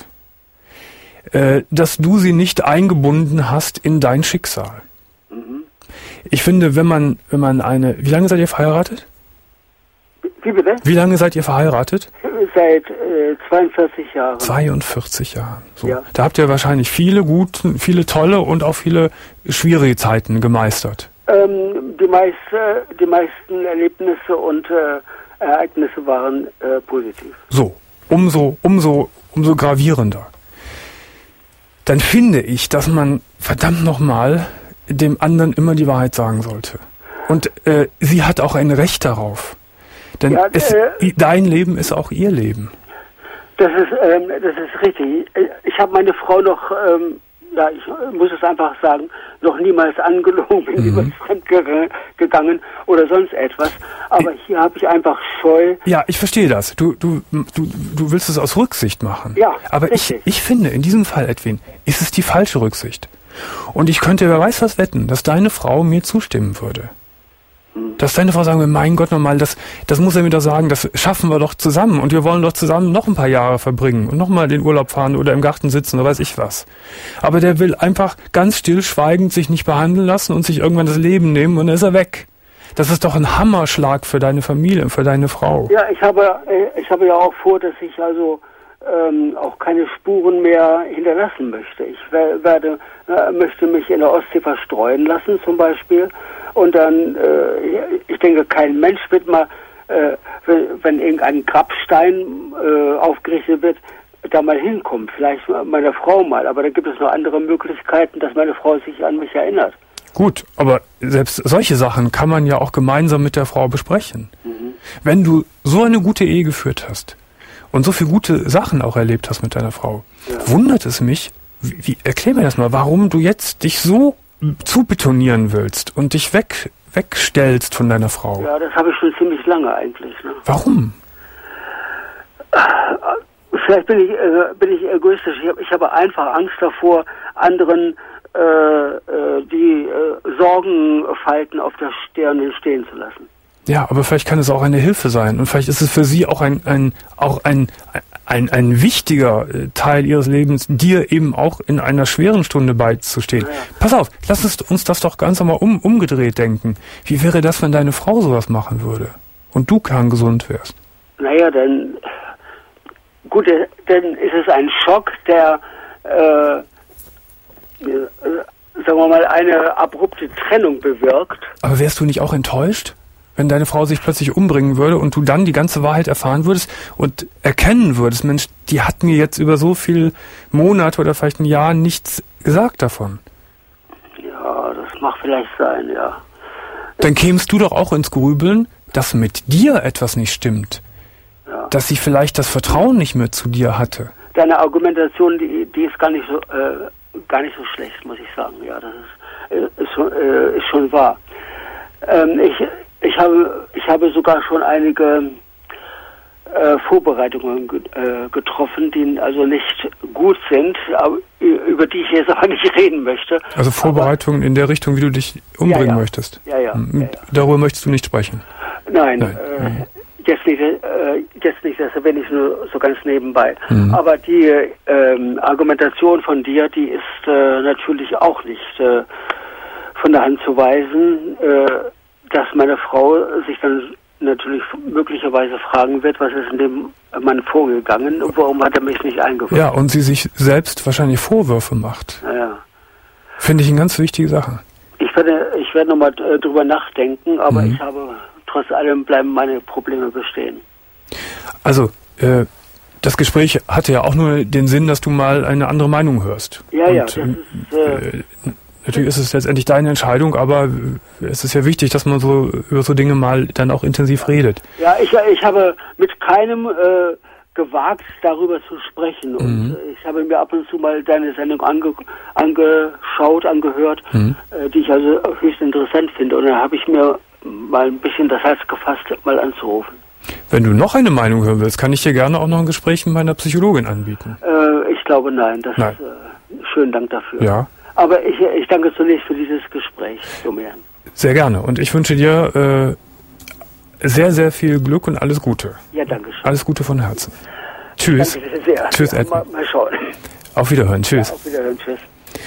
äh, dass du sie nicht eingebunden hast in dein Schicksal. Ich finde, wenn man, wenn man eine, wie lange seid ihr verheiratet? Wie bitte? Wie lange seid ihr verheiratet? Seit äh, zweiundvierzig Jahren. zweiundvierzig Jahren. So. Ja. Da habt ihr wahrscheinlich viele gute, viele tolle und auch viele schwierige Zeiten gemeistert. Ähm, die, meiste, die meisten Erlebnisse und äh, Ereignisse waren äh, positiv. So, umso, umso, umso gravierender. Dann finde ich, dass man verdammt nochmal dem anderen immer die Wahrheit sagen sollte. Und äh, sie hat auch ein Recht darauf. Denn ja, es, äh, dein Leben ist auch ihr Leben. Das ist, ähm, das ist richtig. Ich habe meine Frau noch, ähm, ja, ich muss es einfach sagen, noch niemals angelogen, bin mhm. niemals fremd gegangen oder sonst etwas. Aber ich, hier habe ich einfach Scheu. Ja, ich verstehe das. Du, du, du, du willst es aus Rücksicht machen. Ja, aber ich, ich finde, in diesem Fall, Edwin, ist es die falsche Rücksicht. Und ich könnte, wer weiß was wetten, dass deine Frau mir zustimmen würde. Dass deine Frau sagen würde, mein Gott, nochmal, das, das muss er mir doch sagen, das schaffen wir doch zusammen und wir wollen doch zusammen noch ein paar Jahre verbringen und nochmal den Urlaub fahren oder im Garten sitzen oder weiß ich was. Aber der will einfach ganz stillschweigend sich nicht behandeln lassen und sich irgendwann das Leben nehmen und dann ist er weg. Das ist doch ein Hammerschlag für deine Familie und für deine Frau. Ja, ich habe, ich habe ja auch vor, dass ich also Ähm, auch keine Spuren mehr hinterlassen möchte. Ich werde, äh, möchte mich in der Ostsee verstreuen lassen zum Beispiel und dann, äh, ich denke, kein Mensch wird mal, äh, wenn, wenn irgendein Grabstein äh, aufgerichtet wird, da mal hinkommen. Vielleicht meiner Frau mal, aber da gibt es noch andere Möglichkeiten, dass meine Frau sich an mich erinnert. Gut, aber selbst solche Sachen kann man ja auch gemeinsam mit der Frau besprechen. Mhm. Wenn du so eine gute Ehe geführt hast und so viele gute Sachen auch erlebt hast mit deiner Frau, ja. wundert es mich, wie, wie, erklär mir das mal, warum du jetzt dich so zubetonieren willst und dich weg, wegstellst von deiner Frau. Ja, das habe ich schon ziemlich lange eigentlich. Ne? Warum? Vielleicht bin ich, äh, bin ich egoistisch. Ich, hab, ich habe einfach Angst davor, anderen äh, äh, die äh, Sorgenfalten auf der Stirn entstehen zu lassen. Ja, aber vielleicht kann es auch eine Hilfe sein und vielleicht ist es für sie auch ein ein auch ein ein, ein wichtiger Teil ihres Lebens, dir eben auch in einer schweren Stunde beizustehen. Ja. Pass auf, lass uns, uns das doch ganz einmal um, umgedreht denken. Wie wäre das, wenn deine Frau sowas machen würde und du kerngesund wärst? Naja, dann gut, dann ist es ein Schock, der äh, äh, sagen wir mal eine abrupte Trennung bewirkt. Aber wärst du nicht auch enttäuscht? Wenn deine Frau sich plötzlich umbringen würde und du dann die ganze Wahrheit erfahren würdest und erkennen würdest, Mensch, die hat mir jetzt über so viele Monate oder vielleicht ein Jahr nichts gesagt davon. Ja, das mag vielleicht sein, ja. Dann kämst du doch auch ins Grübeln, dass mit dir etwas nicht stimmt. Ja. Dass sie vielleicht das Vertrauen nicht mehr zu dir hatte. Deine Argumentation, die, die ist gar nicht so äh, gar nicht so schlecht, muss ich sagen. Ja, das ist, ist, schon, äh, ist schon wahr. Ähm, ich Ich habe, ich habe sogar schon einige äh, Vorbereitungen ge äh, getroffen, die also nicht gut sind, aber, über die ich jetzt aber nicht reden möchte. Also Vorbereitungen aber, in der Richtung, wie du dich umbringen ja, ja. möchtest? Ja ja, ja, ja. Darüber möchtest du nicht sprechen? Nein, Nein. Äh, mhm. jetzt nicht, äh, jetzt nicht, das erwähne ich nur so ganz nebenbei. Mhm. Aber die ähm, Argumentation von dir, die ist äh, natürlich auch nicht äh, von der Hand zu weisen, äh, dass meine Frau sich dann natürlich möglicherweise fragen wird, was ist in dem Mann vorgegangen und warum hat er mich nicht eingefunden. Ja, und sie sich selbst wahrscheinlich Vorwürfe macht. Ja. Finde ich eine ganz wichtige Sache. Ich werde, ich werde nochmal äh, drüber nachdenken, aber mhm. ich habe, trotz allem bleiben meine Probleme bestehen. Also, äh, das Gespräch hatte ja auch nur den Sinn, dass du mal eine andere Meinung hörst. Ja, und, ja, das ist... Äh, Natürlich ist es letztendlich deine Entscheidung, aber es ist ja wichtig, dass man so über so Dinge mal dann auch intensiv redet. Ja, ich, ich habe mit keinem äh, gewagt, darüber zu sprechen. Und mhm. ich habe mir ab und zu mal deine Sendung ange, angeschaut, angehört, mhm. äh, die ich also höchst interessant finde. Und da habe ich mir mal ein bisschen das Herz gefasst, mal anzurufen. Wenn du noch eine Meinung hören willst, kann ich dir gerne auch noch ein Gespräch mit meiner Psychologin anbieten. Äh, ich glaube, nein. Das nein. Ist, äh, schönen Dank dafür. Ja. Aber ich, ich danke zunächst für dieses Gespräch, Domian. Sehr gerne. Und ich wünsche dir äh, sehr, sehr viel Glück und alles Gute. Ja, danke schön. Alles Gute von Herzen. Tschüss. Danke sehr. Tschüss, ja, Edmund. Mal, mal schauen. Auf Wiederhören. Tschüss. Ja, auf Wiederhören. Tschüss.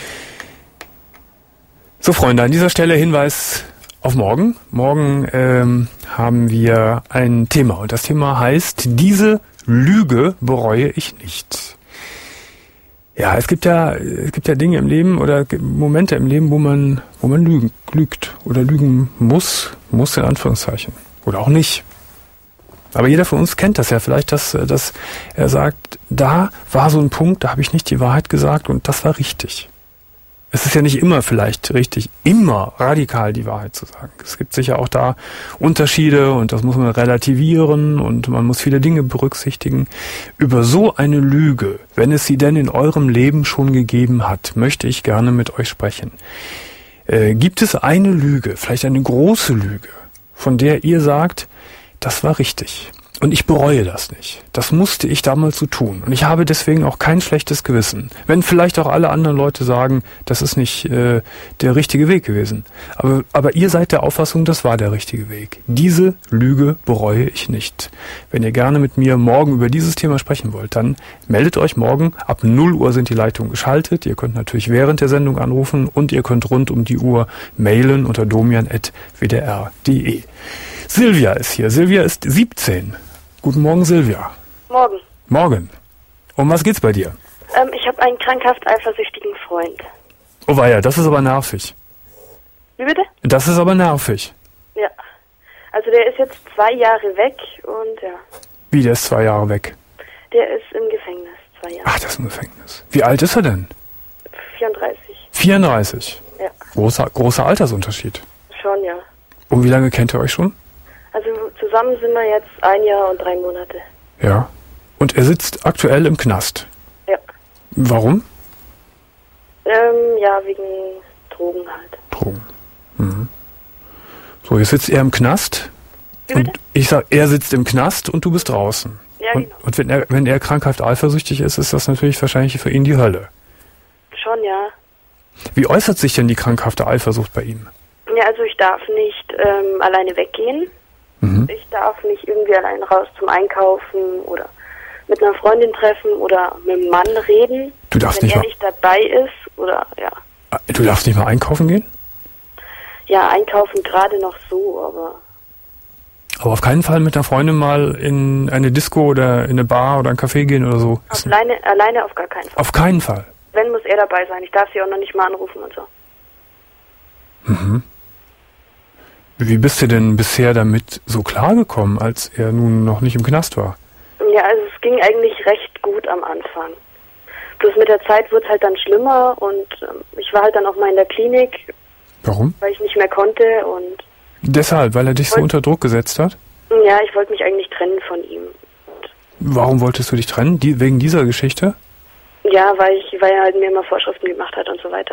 So, Freunde, an dieser Stelle Hinweis auf morgen. Morgen ähm, haben wir ein Thema. Und das Thema heißt, diese Lüge bereue ich nicht. Ja, es gibt ja, es gibt ja Dinge im Leben oder Momente im Leben, wo man, wo man lügen, lügt oder lügen muss, muss in Anführungszeichen. Oder auch nicht. Aber jeder von uns kennt das ja vielleicht, dass, dass er sagt, da war so ein Punkt, da habe ich nicht die Wahrheit gesagt und das war richtig. Es ist ja nicht immer vielleicht richtig, immer radikal die Wahrheit zu sagen. Es gibt sicher auch da Unterschiede und das muss man relativieren und man muss viele Dinge berücksichtigen. Über so eine Lüge, wenn es sie denn in eurem Leben schon gegeben hat, möchte ich gerne mit euch sprechen. Äh, gibt es eine Lüge, vielleicht eine große Lüge, von der ihr sagt, das war richtig? Und ich bereue das nicht. Das musste ich damals so tun. Und ich habe deswegen auch kein schlechtes Gewissen. Wenn vielleicht auch alle anderen Leute sagen, das ist nicht äh, der richtige Weg gewesen. Aber, aber ihr seid der Auffassung, das war der richtige Weg. Diese Lüge bereue ich nicht. Wenn ihr gerne mit mir morgen über dieses Thema sprechen wollt, dann meldet euch morgen. Ab null Uhr sind die Leitungen geschaltet. Ihr könnt natürlich während der Sendung anrufen und ihr könnt rund um die Uhr mailen unter domian at w d r punkt d e. Silvia ist hier. Silvia ist siebzehn. Guten Morgen, Silvia. Morgen. Morgen. Um was geht's bei dir? Ähm, ich habe einen krankhaft eifersüchtigen Freund. Oh weia, das ist aber nervig. Wie bitte? Das ist aber nervig. Ja. Also der ist jetzt zwei Jahre weg und ja. Wie, der ist zwei Jahre weg? Der ist im Gefängnis. zwei Jahren. Ach, das ist ein Gefängnis. Wie alt ist er denn? vierunddreißig. vierunddreißig? Ja. Großer, großer Altersunterschied. Schon, ja. Und wie lange kennt ihr euch schon? Also zusammen sind wir jetzt ein Jahr und drei Monate. Ja. Und er sitzt aktuell im Knast? Ja. Warum? Ähm, ja, wegen Drogen halt. Drogen. Mhm. So, jetzt sitzt er im Knast. Wie Und bitte? ich sag, er sitzt im Knast und du bist draußen. Ja, und genau. und wenn er, wenn er krankhaft eifersüchtig ist, ist das natürlich wahrscheinlich für ihn die Hölle. Schon, ja. Wie äußert sich denn die krankhafte Eifersucht bei ihm? Ja, also ich darf nicht ähm, alleine weggehen. Mhm. Ich darf nicht irgendwie allein raus zum Einkaufen oder mit einer Freundin treffen oder mit einem Mann reden. Du darfst wenn nicht er mal, nicht dabei ist oder ja. du darfst nicht mal einkaufen gehen? Ja, einkaufen gerade noch so, aber Aber auf keinen Fall mit einer Freundin mal in eine Disco oder in eine Bar oder ein Café gehen oder so. auf alleine, alleine auf gar keinen Fall. Auf keinen Fall. Wenn, muss er dabei sein. Ich darf sie auch noch nicht mal anrufen und so. Mhm. Wie bist du denn bisher damit so klargekommen, als er nun noch nicht im Knast war? Ja, also es ging eigentlich recht gut am Anfang. Bloß mit der Zeit wurde es halt dann schlimmer und ähm, ich war halt dann auch mal in der Klinik, Warum? weil ich nicht mehr konnte und Deshalb, weil er dich so Wollt- unter Druck gesetzt hat? ja, ich wollte mich eigentlich trennen von ihm. Und, Warum wolltest du dich trennen? Die, wegen dieser Geschichte? ja, weil ich, weil er halt mir immer Vorschriften gemacht hat und so weiter.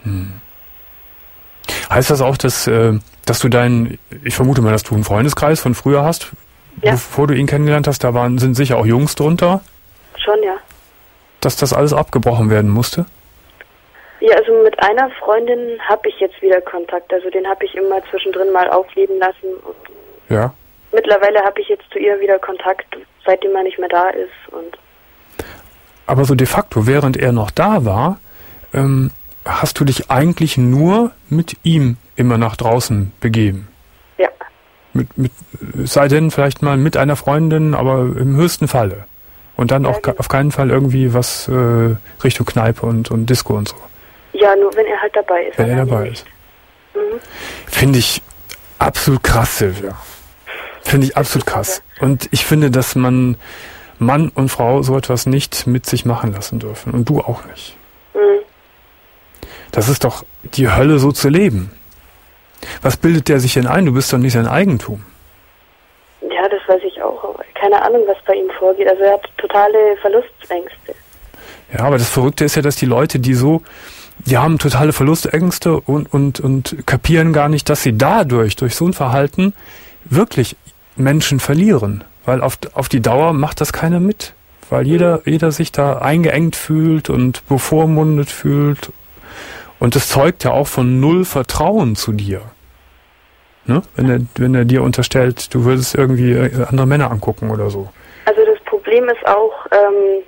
Heißt das auch, dass, äh, dass du deinen, ich vermute mal, dass du einen Freundeskreis von früher hast, Ja. bevor du ihn kennengelernt hast, da waren, sind sicher auch Jungs drunter, Schon, ja. dass das alles abgebrochen werden musste? Ja, also mit einer Freundin habe ich jetzt wieder Kontakt. Also den habe ich immer zwischendrin mal aufleben lassen. Und Ja. mittlerweile habe ich jetzt zu ihr wieder Kontakt, seitdem er nicht mehr da ist. Und Aber so de facto, während er noch da war, ähm, hast du dich eigentlich nur mit ihm immer nach draußen begeben? ja, Mit, mit, es sei denn vielleicht mal mit einer Freundin, aber im höchsten Falle. Und dann Ja, auch ke- genau. auf keinen Fall irgendwie was äh, Richtung Kneipe und, und Disco und so. ja, nur wenn er halt dabei ist. Wenn er alleine dabei nicht. ist. Mhm. Finde ich absolut krass, Silvia. Finde ich absolut krass. Und ich finde, dass man Mann und Frau so etwas nicht mit sich machen lassen dürfen. Und du auch nicht. Mhm. Das ist doch die Hölle, so zu leben. Was bildet der sich denn ein? Du bist doch nicht sein Eigentum. Ja, das weiß ich auch. Aber keine Ahnung, was bei ihm vorgeht. Also er hat totale Verlustängste. Ja, aber das Verrückte ist ja, dass die Leute, die so, die haben totale Verlustängste und, und, und kapieren gar nicht, dass sie dadurch, durch so ein Verhalten, wirklich Menschen verlieren. Weil auf, auf die Dauer macht das keiner mit. Weil jeder, jeder sich da eingeengt fühlt und bevormundet fühlt. Und das zeugt ja auch von null Vertrauen zu dir. Ne? Wenn er, wenn er dir unterstellt, du würdest irgendwie andere Männer angucken oder so. Also das Problem ist auch, ähm,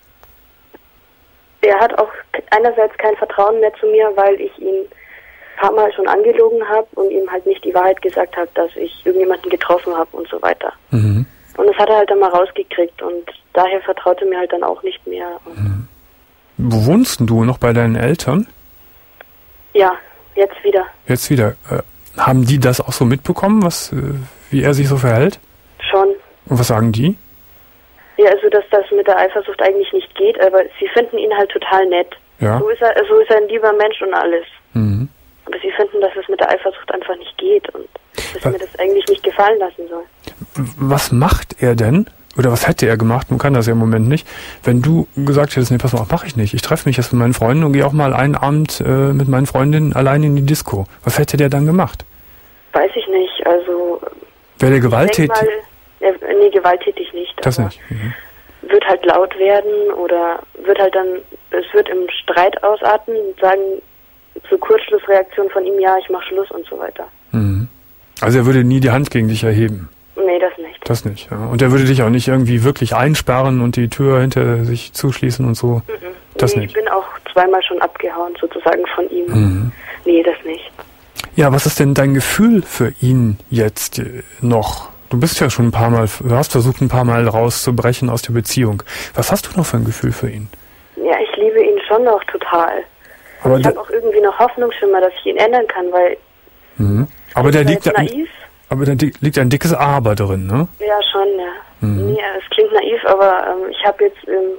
er hat auch einerseits kein Vertrauen mehr zu mir, weil ich ihn ein paar Mal schon angelogen habe und ihm halt nicht die Wahrheit gesagt habe, dass ich irgendjemanden getroffen habe und so weiter. Mhm. Und das hat er halt dann mal rausgekriegt und daher vertraut er mir halt dann auch nicht mehr. Und Mhm. Wo wohnst denn du? Noch bei deinen Eltern? ja, jetzt wieder. Jetzt wieder. Äh, haben die das auch so mitbekommen, was, äh, wie er sich so verhält? Schon. Und was sagen die? Ja, also dass das mit der Eifersucht eigentlich nicht geht, aber sie finden ihn halt total nett. Ja. So ist er, so ist er ein lieber Mensch und alles. Mhm. Aber sie finden, dass es mit der Eifersucht einfach nicht geht und dass ich Was- mir das eigentlich nicht gefallen lassen soll. Was macht er denn? Oder was hätte er gemacht? Man kann das ja im Moment nicht. Wenn du gesagt hättest, nee, pass mal auf, mach ich nicht. Ich treffe mich jetzt mit meinen Freunden und gehe auch mal einen Abend äh, mit meinen Freundinnen allein in die Disco. Was hätte der dann gemacht? Weiß ich nicht, also Wäre der ich denk gewalttätig? mal, ja, nee, gewalttätig nicht. Das aber nicht. Mhm. Wird halt laut werden oder wird halt dann, es wird im Streit ausarten und sagen, so Kurzschlussreaktion von ihm, ja, ich mach Schluss und so weiter. Mhm. Also er würde nie die Hand gegen dich erheben. Nee, das nicht. Das nicht. Ja. Und er würde dich auch nicht irgendwie wirklich einsperren und die Tür hinter sich zuschließen und so. Mhm. Das nee, nicht. Ich bin auch zweimal schon abgehauen, sozusagen von ihm. Mhm. Nee, das nicht. Ja, was ist denn dein Gefühl für ihn jetzt äh, noch? Du bist ja schon ein paar Mal, du hast versucht ein paar Mal rauszubrechen aus der Beziehung. Was hast du noch für ein Gefühl für ihn? Ja, ich liebe ihn schon noch total. Aber Ich der, habe auch irgendwie noch Hoffnungsschimmer, dass ich ihn ändern kann, weil mhm. aber der ich bin liegt, jetzt ein, naiv. aber da di- liegt ein dickes Aber drin, ne? Ja, schon, ja. Mhm. Ja, es klingt naiv, aber ähm, ich habe jetzt, ähm, ich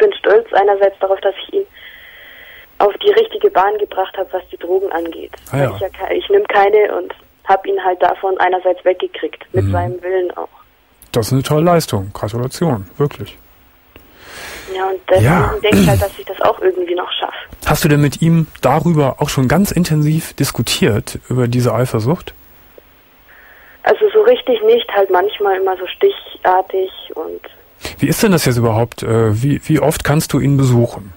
bin stolz einerseits darauf, dass ich ihn auf die richtige Bahn gebracht habe, was die Drogen angeht. Ah, ja. Ich, ja, ich nehme keine und habe ihn halt davon einerseits weggekriegt, mit mhm. seinem Willen auch. Das ist eine tolle Leistung. Gratulation, wirklich. Ja, und deswegen ja. denke ich halt, dass ich das auch irgendwie noch schaffe. Hast du denn mit ihm darüber auch schon ganz intensiv diskutiert, über diese Eifersucht? Also so richtig nicht, halt manchmal immer so stichartig und... Wie ist denn das jetzt überhaupt? Wie, wie oft kannst du ihn besuchen?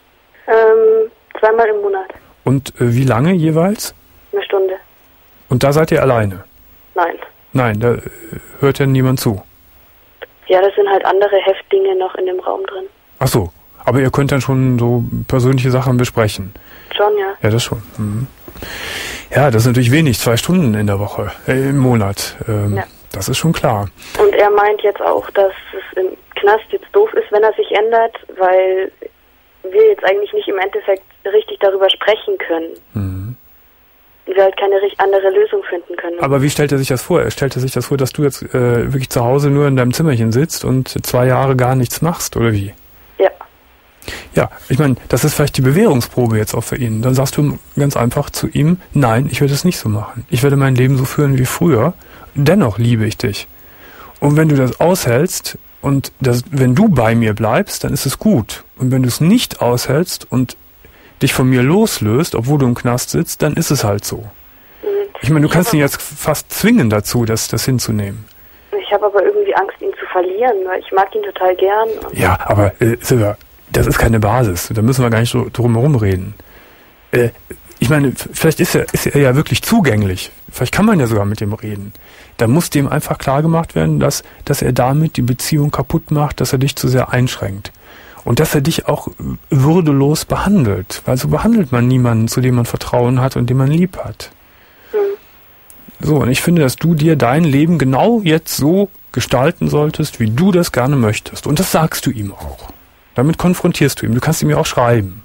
Ähm, zweimal im Monat. Und äh, wie lange jeweils? Eine Stunde. Und da seid ihr alleine? Nein. Nein, da äh, hört ja niemand zu? Ja, das sind halt andere Heftdinge noch in dem Raum drin. Ach so, aber ihr könnt dann schon so persönliche Sachen besprechen? Schon, ja. Ja, das schon. Mhm. Ja, das ist natürlich wenig, zwei Stunden in der Woche, äh, im Monat. Ähm, ja. Das ist schon klar. Und er meint jetzt auch, dass es im Knast jetzt doof ist, wenn er sich ändert, weil wir jetzt eigentlich nicht im Endeffekt richtig darüber sprechen können. Mhm. Und wir halt keine andere Lösung finden können. Aber wie stellt er sich das vor? Er stellt sich das vor, dass du jetzt äh, wirklich zu Hause nur in deinem Zimmerchen sitzt und zwei Jahre gar nichts machst, oder wie? Ja. Ja, ich meine, das ist vielleicht die Bewährungsprobe jetzt auch für ihn. Dann sagst du ganz einfach zu ihm, nein, ich werde es nicht so machen. Ich werde mein Leben so führen wie früher. Dennoch liebe ich dich. Und wenn du das aushältst und das, wenn du bei mir bleibst, dann ist es gut. Und wenn du es nicht aushältst und dich von mir loslöst, obwohl du im Knast sitzt, dann ist es halt so. Ich meine, du kannst ihn jetzt fast zwingen dazu, das, das hinzunehmen. Ich habe aber irgendwie Angst, ihn zu verlieren, weil ich mag ihn total gern. Ja, aber äh, Silvia, das ist keine Basis. Da müssen wir gar nicht so drum herum reden. Äh, ich meine, vielleicht ist er, ist er ja wirklich zugänglich. Vielleicht kann man ja sogar mit ihm reden. Da muss dem einfach klar gemacht werden, dass, dass er damit die Beziehung kaputt macht, dass er dich zu sehr einschränkt. Und dass er dich auch würdelos behandelt. Weil so behandelt man niemanden, zu dem man Vertrauen hat und den man lieb hat. Hm. So, und ich finde, dass du dir dein Leben genau jetzt so gestalten solltest, wie du das gerne möchtest. Und das sagst du ihm auch. Damit konfrontierst du ihn. Du kannst ihm ja auch schreiben.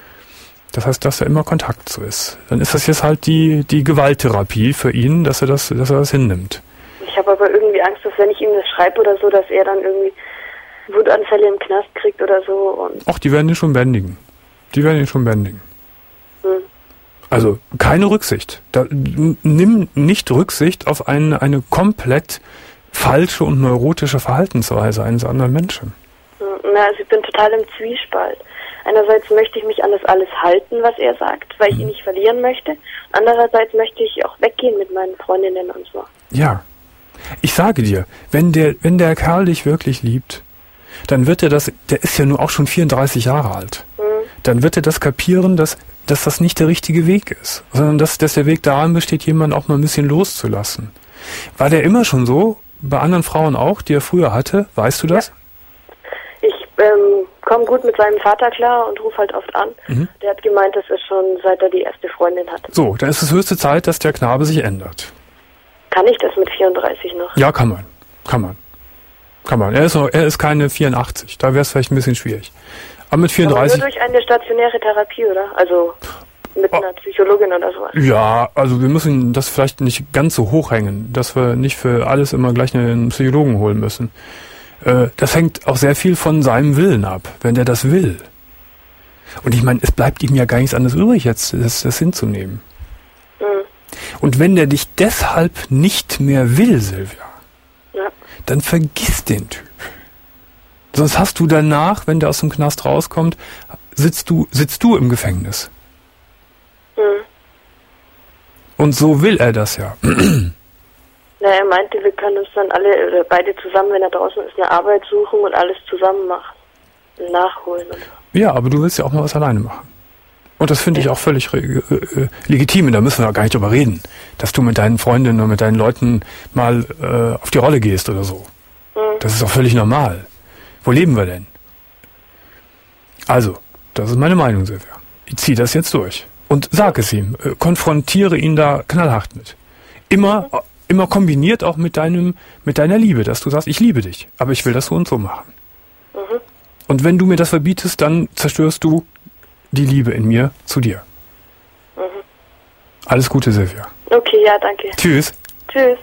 Das heißt, dass er immer Kontakt zu ist. Dann ist das jetzt halt die, die Gewalttherapie für ihn, dass er das, dass er das hinnimmt. Ich habe aber irgendwie Angst, dass wenn ich ihm das schreibe oder so, dass er dann irgendwie Wutanfälle im Knast kriegt oder so. Und Ach, die werden ihn schon bändigen. Die werden ihn schon bändigen. Hm. Also keine Rücksicht. Da, nimm nicht Rücksicht auf eine, eine komplett falsche und neurotische Verhaltensweise eines anderen Menschen. Na, also ich bin total im Zwiespalt. Einerseits möchte ich mich an das alles halten, was er sagt, weil ich ihn nicht verlieren möchte. Andererseits möchte ich auch weggehen mit meinen Freundinnen und so. Ja. Ich sage dir, wenn der, wenn der Kerl dich wirklich liebt, dann wird er das, der ist ja nur auch schon vierunddreißig Jahre alt, mhm. dann wird er das kapieren, dass, dass das nicht der richtige Weg ist, sondern dass, dass der Weg darin besteht, jemanden auch mal ein bisschen loszulassen. War der immer schon so, bei anderen Frauen auch, die er früher hatte, weißt du das? Ja. Ich ähm, komme gut mit seinem Vater klar und rufe halt oft an. Mhm. Der hat gemeint, das ist schon seit er die erste Freundin hat. So, dann ist es höchste Zeit, dass der Knabe sich ändert. Kann ich das mit vierunddreißig noch? Ja, kann man. Kann man. Kann man. Er ist, noch, er ist keine vierundachtzig. Da wäre es vielleicht ein bisschen schwierig. Aber mit vierunddreißig... Aber nur durch eine stationäre Therapie, oder? Also mit oh. einer Psychologin oder sowas. Ja, also wir müssen das vielleicht nicht ganz so hochhängen, dass wir nicht für alles immer gleich einen Psychologen holen müssen. Äh, das hängt auch sehr viel von seinem Willen ab, wenn der das will. Und ich meine, es bleibt ihm ja gar nichts anderes übrig, jetzt das, das hinzunehmen. Mhm. Und wenn der dich deshalb nicht mehr will, Silvia, ja. dann vergiss den Typ. Sonst hast du danach, wenn der aus dem Knast rauskommt, sitzt du, sitzt du im Gefängnis. Mhm. Und so will er das ja. Na, er meinte, wir können uns dann alle, oder beide zusammen, wenn er draußen ist, eine Arbeit suchen und alles zusammen machen. Und nachholen und so. Ja, aber du willst ja auch mal was alleine machen. Und das finde ich auch völlig äh, äh, legitim. Da müssen wir auch gar nicht drüber reden, dass du mit deinen Freundinnen und mit deinen Leuten mal äh, auf die Rolle gehst oder so. Mhm. Das ist auch völlig normal. Wo leben wir denn? Also, das ist meine Meinung, Silvia. Ich ziehe das jetzt durch. Und sag es ihm. Äh, konfrontiere ihn da knallhart mit. Immer, mhm. immer kombiniert auch mit deinem, mit deiner Liebe, dass du sagst, ich liebe dich, aber ich will das so und so machen. Mhm. Und wenn du mir das verbietest, dann zerstörst du die Liebe in mir zu dir. Mhm. Alles Gute, Silvia. Okay, ja, danke. Tschüss. Tschüss.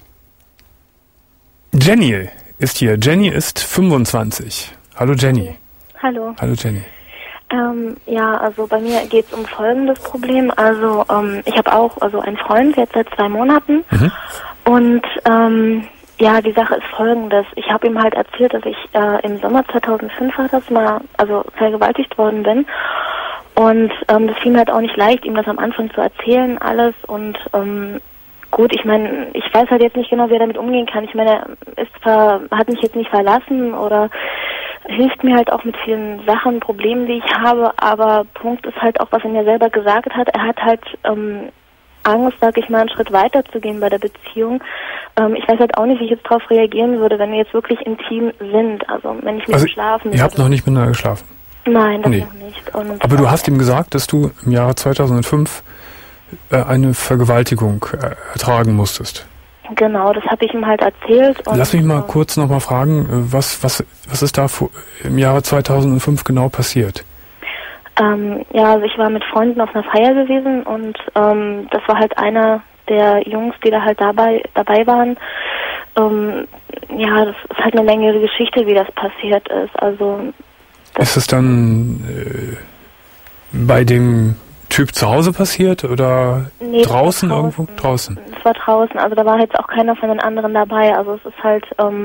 Jenny ist hier. Jenny ist fünfundzwanzig. Hallo Jenny. Hallo. Hallo Jenny. Ähm, ja, also bei mir geht es um folgendes Problem. Also ähm, ich habe auch also einen Freund jetzt seit zwei Monaten mhm. und ähm, ja, die Sache ist folgendes. Ich habe ihm halt erzählt, dass ich äh, im Sommer zweitausendfünf war das mal, also vergewaltigt worden bin. Und ähm, das fiel mir halt auch nicht leicht, ihm das am Anfang zu erzählen, alles. Und ähm, gut, ich meine, ich weiß halt jetzt nicht genau, wie er damit umgehen kann. Ich meine, er ist zwar, hat mich jetzt nicht verlassen oder hilft mir halt auch mit vielen Sachen, Problemen, die ich habe, aber Punkt ist halt auch, was er mir selber gesagt hat. Er hat halt ähm, Angst, sag ich mal, einen Schritt weiter zu gehen bei der Beziehung. Ähm, ich weiß halt auch nicht, wie ich jetzt darauf reagieren würde, wenn wir jetzt wirklich intim sind. Also wenn ich mit also ihm schlafen würde. Ihr habt noch nicht miteinander geschlafen? Nein, das nee. noch nicht. Und, aber du hast ihm gesagt, dass du im Jahre zweitausendfünf äh, eine Vergewaltigung äh, ertragen musstest. Genau, das habe ich ihm halt erzählt. Und lass mich mal äh, kurz nochmal fragen, was, was, was ist da im Jahre zweitausendfünf genau passiert? Ähm, ja, also ich war mit Freunden auf einer Feier gewesen und ähm, das war halt einer der Jungs, die da halt dabei dabei waren. Ähm, ja, das ist halt eine längere Geschichte, wie das passiert ist. Also ist es dann äh, bei dem Typ zu Hause passiert oder nee, draußen, draußen irgendwo? Draußen. Es war draußen, also da war jetzt auch keiner von den anderen dabei. Also es ist halt ähm,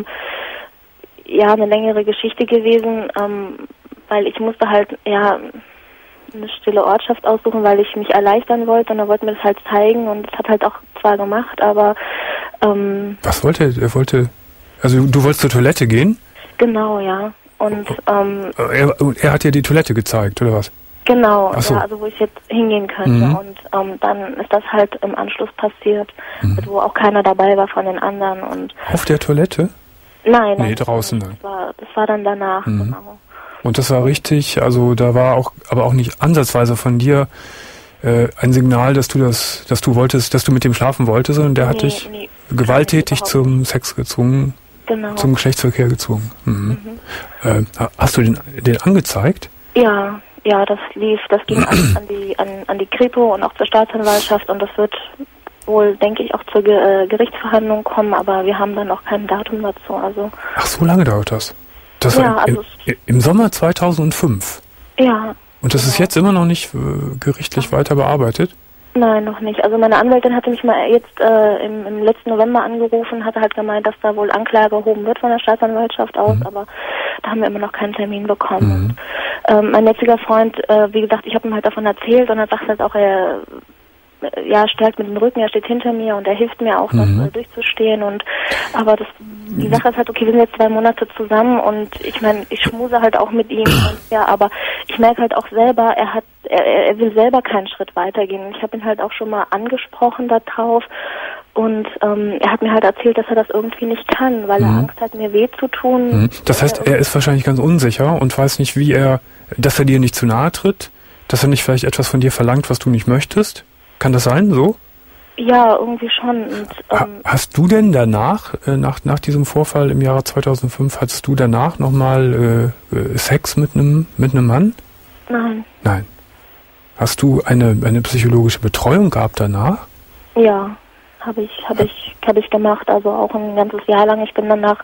ja eine längere Geschichte gewesen, ähm, weil ich musste halt ja eine stille Ortschaft aussuchen, weil ich mich erleichtern wollte und er wollte mir das halt zeigen und das hat halt auch zwar gemacht, aber ähm, was wollte er? Er wollte, also du wolltest zur Toilette gehen? Genau, ja. Und ähm, er, er hat dir die Toilette gezeigt, oder was? Genau, so. ja, also wo ich jetzt hingehen könnte. Mhm. Und ähm, dann ist das halt im Anschluss passiert, mhm. wo auch keiner dabei war von den anderen. Und auf der Toilette? Nein, nee, draußen dann. Das war, das war dann danach, mhm. genau. Und das war richtig, also da war auch, aber auch nicht ansatzweise von dir äh, ein Signal, dass du das, dass du wolltest, dass du mit dem schlafen wolltest, sondern der nee, hat dich nee, gewalttätig zum Sex gezwungen, genau. zum Geschlechtsverkehr gezwungen. Mhm. Mhm. Äh, hast du den, den angezeigt? Ja, ja, das lief, das ging an, an die an, an die Kripo und auch zur Staatsanwaltschaft und das wird wohl, denke ich, auch zur Ge- äh, Gerichtsverhandlung kommen, aber wir haben dann noch kein Datum dazu. Also. Ach, so lange dauert das? Das ja, war im, also im, im Sommer zweitausendfünf? Ja. Und das genau. ist jetzt immer noch nicht äh, gerichtlich ja. weiter bearbeitet? Nein, noch nicht. Also meine Anwältin hatte mich mal jetzt äh, im, im letzten November angerufen, hatte halt gemeint, dass da wohl Anklage erhoben wird von der Staatsanwaltschaft aus, mhm. aber da haben wir immer noch keinen Termin bekommen. Mhm. Und, ähm, mein jetziger Freund, äh, wie gesagt, ich habe ihm halt davon erzählt und er sagt halt auch, er ja, stärkt mit dem Rücken, er steht hinter mir und er hilft mir auch, mhm. das äh, durchzustehen und aber das die Sache ist halt, okay, wir sind jetzt zwei Monate zusammen und ich meine, ich schmuse halt auch mit ihm und ja, aber ich merke halt auch selber, er hat, er, er will selber keinen Schritt weitergehen. Ich habe ihn halt auch schon mal angesprochen darauf und ähm, er hat mir halt erzählt, dass er das irgendwie nicht kann, weil mhm. er Angst hat, mir weh zu tun. Mhm. Das heißt, er ist wahrscheinlich ganz unsicher und weiß nicht, wie er, dass er dir nicht zu nahe tritt, dass er nicht vielleicht etwas von dir verlangt, was du nicht möchtest? Kann das sein, so? Ja, irgendwie schon. Und, ähm, hast du denn danach, äh, nach, nach diesem Vorfall im Jahre zweitausendfünf, hattest du danach nochmal äh, Sex mit einem mit einem Mann? Nein. Nein. Hast du eine, eine psychologische Betreuung gehabt danach? Ja, habe ich, habe ich, habe ich gemacht. Also auch ein ganzes Jahr lang. Ich bin danach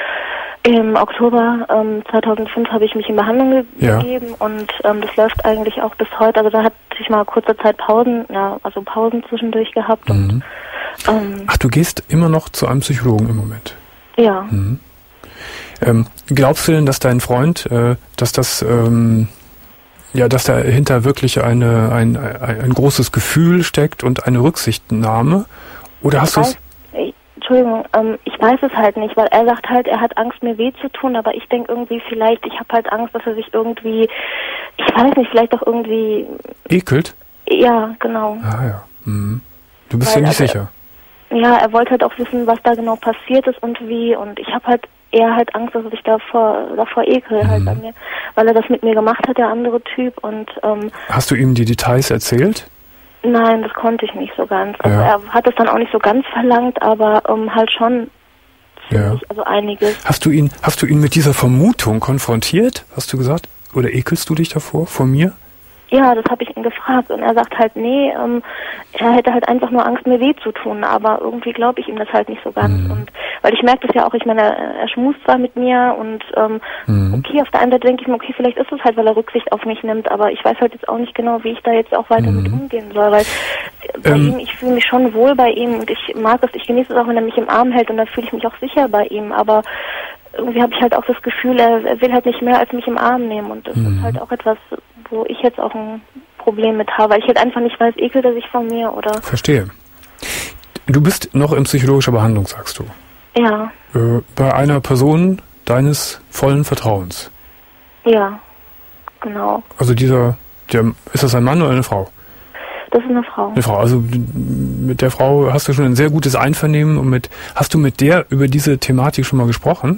im Oktober ähm, zweitausendfünf habe ich mich in Behandlung ge- ja. gegeben und ähm, das läuft eigentlich auch bis heute. Also da hatte ich mal kurze Zeit Pausen, ja, also Pausen zwischendurch gehabt. Mhm. Und, ähm, Ach, du gehst immer noch zu einem Psychologen im Moment? Ja. Mhm. Ähm, glaubst du denn, dass dein Freund, äh, dass das, ähm, ja, dass dahinter wirklich eine, ein, ein, ein großes Gefühl steckt und eine Rücksichtnahme? Oder hast du es... Entschuldigung, ähm, ich weiß es halt nicht, weil er sagt halt, er hat Angst, mir weh zu tun, aber ich denke irgendwie vielleicht, ich habe halt Angst, dass er sich irgendwie, ich weiß nicht, vielleicht auch irgendwie... Ekelt? Ja, genau. Ah ja. Mhm. Du bist weil, ja nicht also, sicher. Ja, er wollte halt auch wissen, was da genau passiert ist und wie und ich habe halt eher halt Angst, dass er sich davor, davor ekel mhm. halt an mir, weil er das mit mir gemacht hat, der andere Typ und... Ähm, Hast du ihm die Details erzählt? Nein, das konnte ich nicht so ganz. Also ja. er hat es dann auch nicht so ganz verlangt, aber um, halt schon ziemlich, ja. also einiges. Hast du ihn, hast du ihn mit dieser Vermutung konfrontiert? Hast du gesagt? Oder ekelst du dich davor, vor mir? Ja, das habe ich ihn gefragt und er sagt halt, nee, ähm, er hätte halt einfach nur Angst, mir weh zu tun, aber irgendwie glaube ich ihm das halt nicht so ganz. Mhm. Und weil ich merke das ja auch, ich meine, er, er schmust zwar mit mir und ähm, mhm. okay, auf der einen Seite denke ich mir, okay, vielleicht ist es halt, weil er Rücksicht auf mich nimmt, aber ich weiß halt jetzt auch nicht genau, wie ich da jetzt auch weiter mhm. mit umgehen soll, weil bei ähm. ihm, ich fühle mich schon wohl bei ihm und ich mag es, ich genieße es auch, wenn er mich im Arm hält und da fühle ich mich auch sicher bei ihm, aber irgendwie habe ich halt auch das Gefühl, er, er will halt nicht mehr als mich im Arm nehmen und das mhm. ist halt auch etwas, wo ich jetzt auch ein Problem mit habe, weil ich halt einfach nicht weiß, ekelt er sich von mir oder... Verstehe. Du bist noch in psychologischer Behandlung, sagst du? Ja. Äh, bei einer Person deines vollen Vertrauens? Ja, genau. Also dieser, der, ist das ein Mann oder eine Frau? Das ist eine Frau. Eine Frau, also mit der Frau hast du schon ein sehr gutes Einvernehmen und mit, hast du mit der über diese Thematik schon mal gesprochen?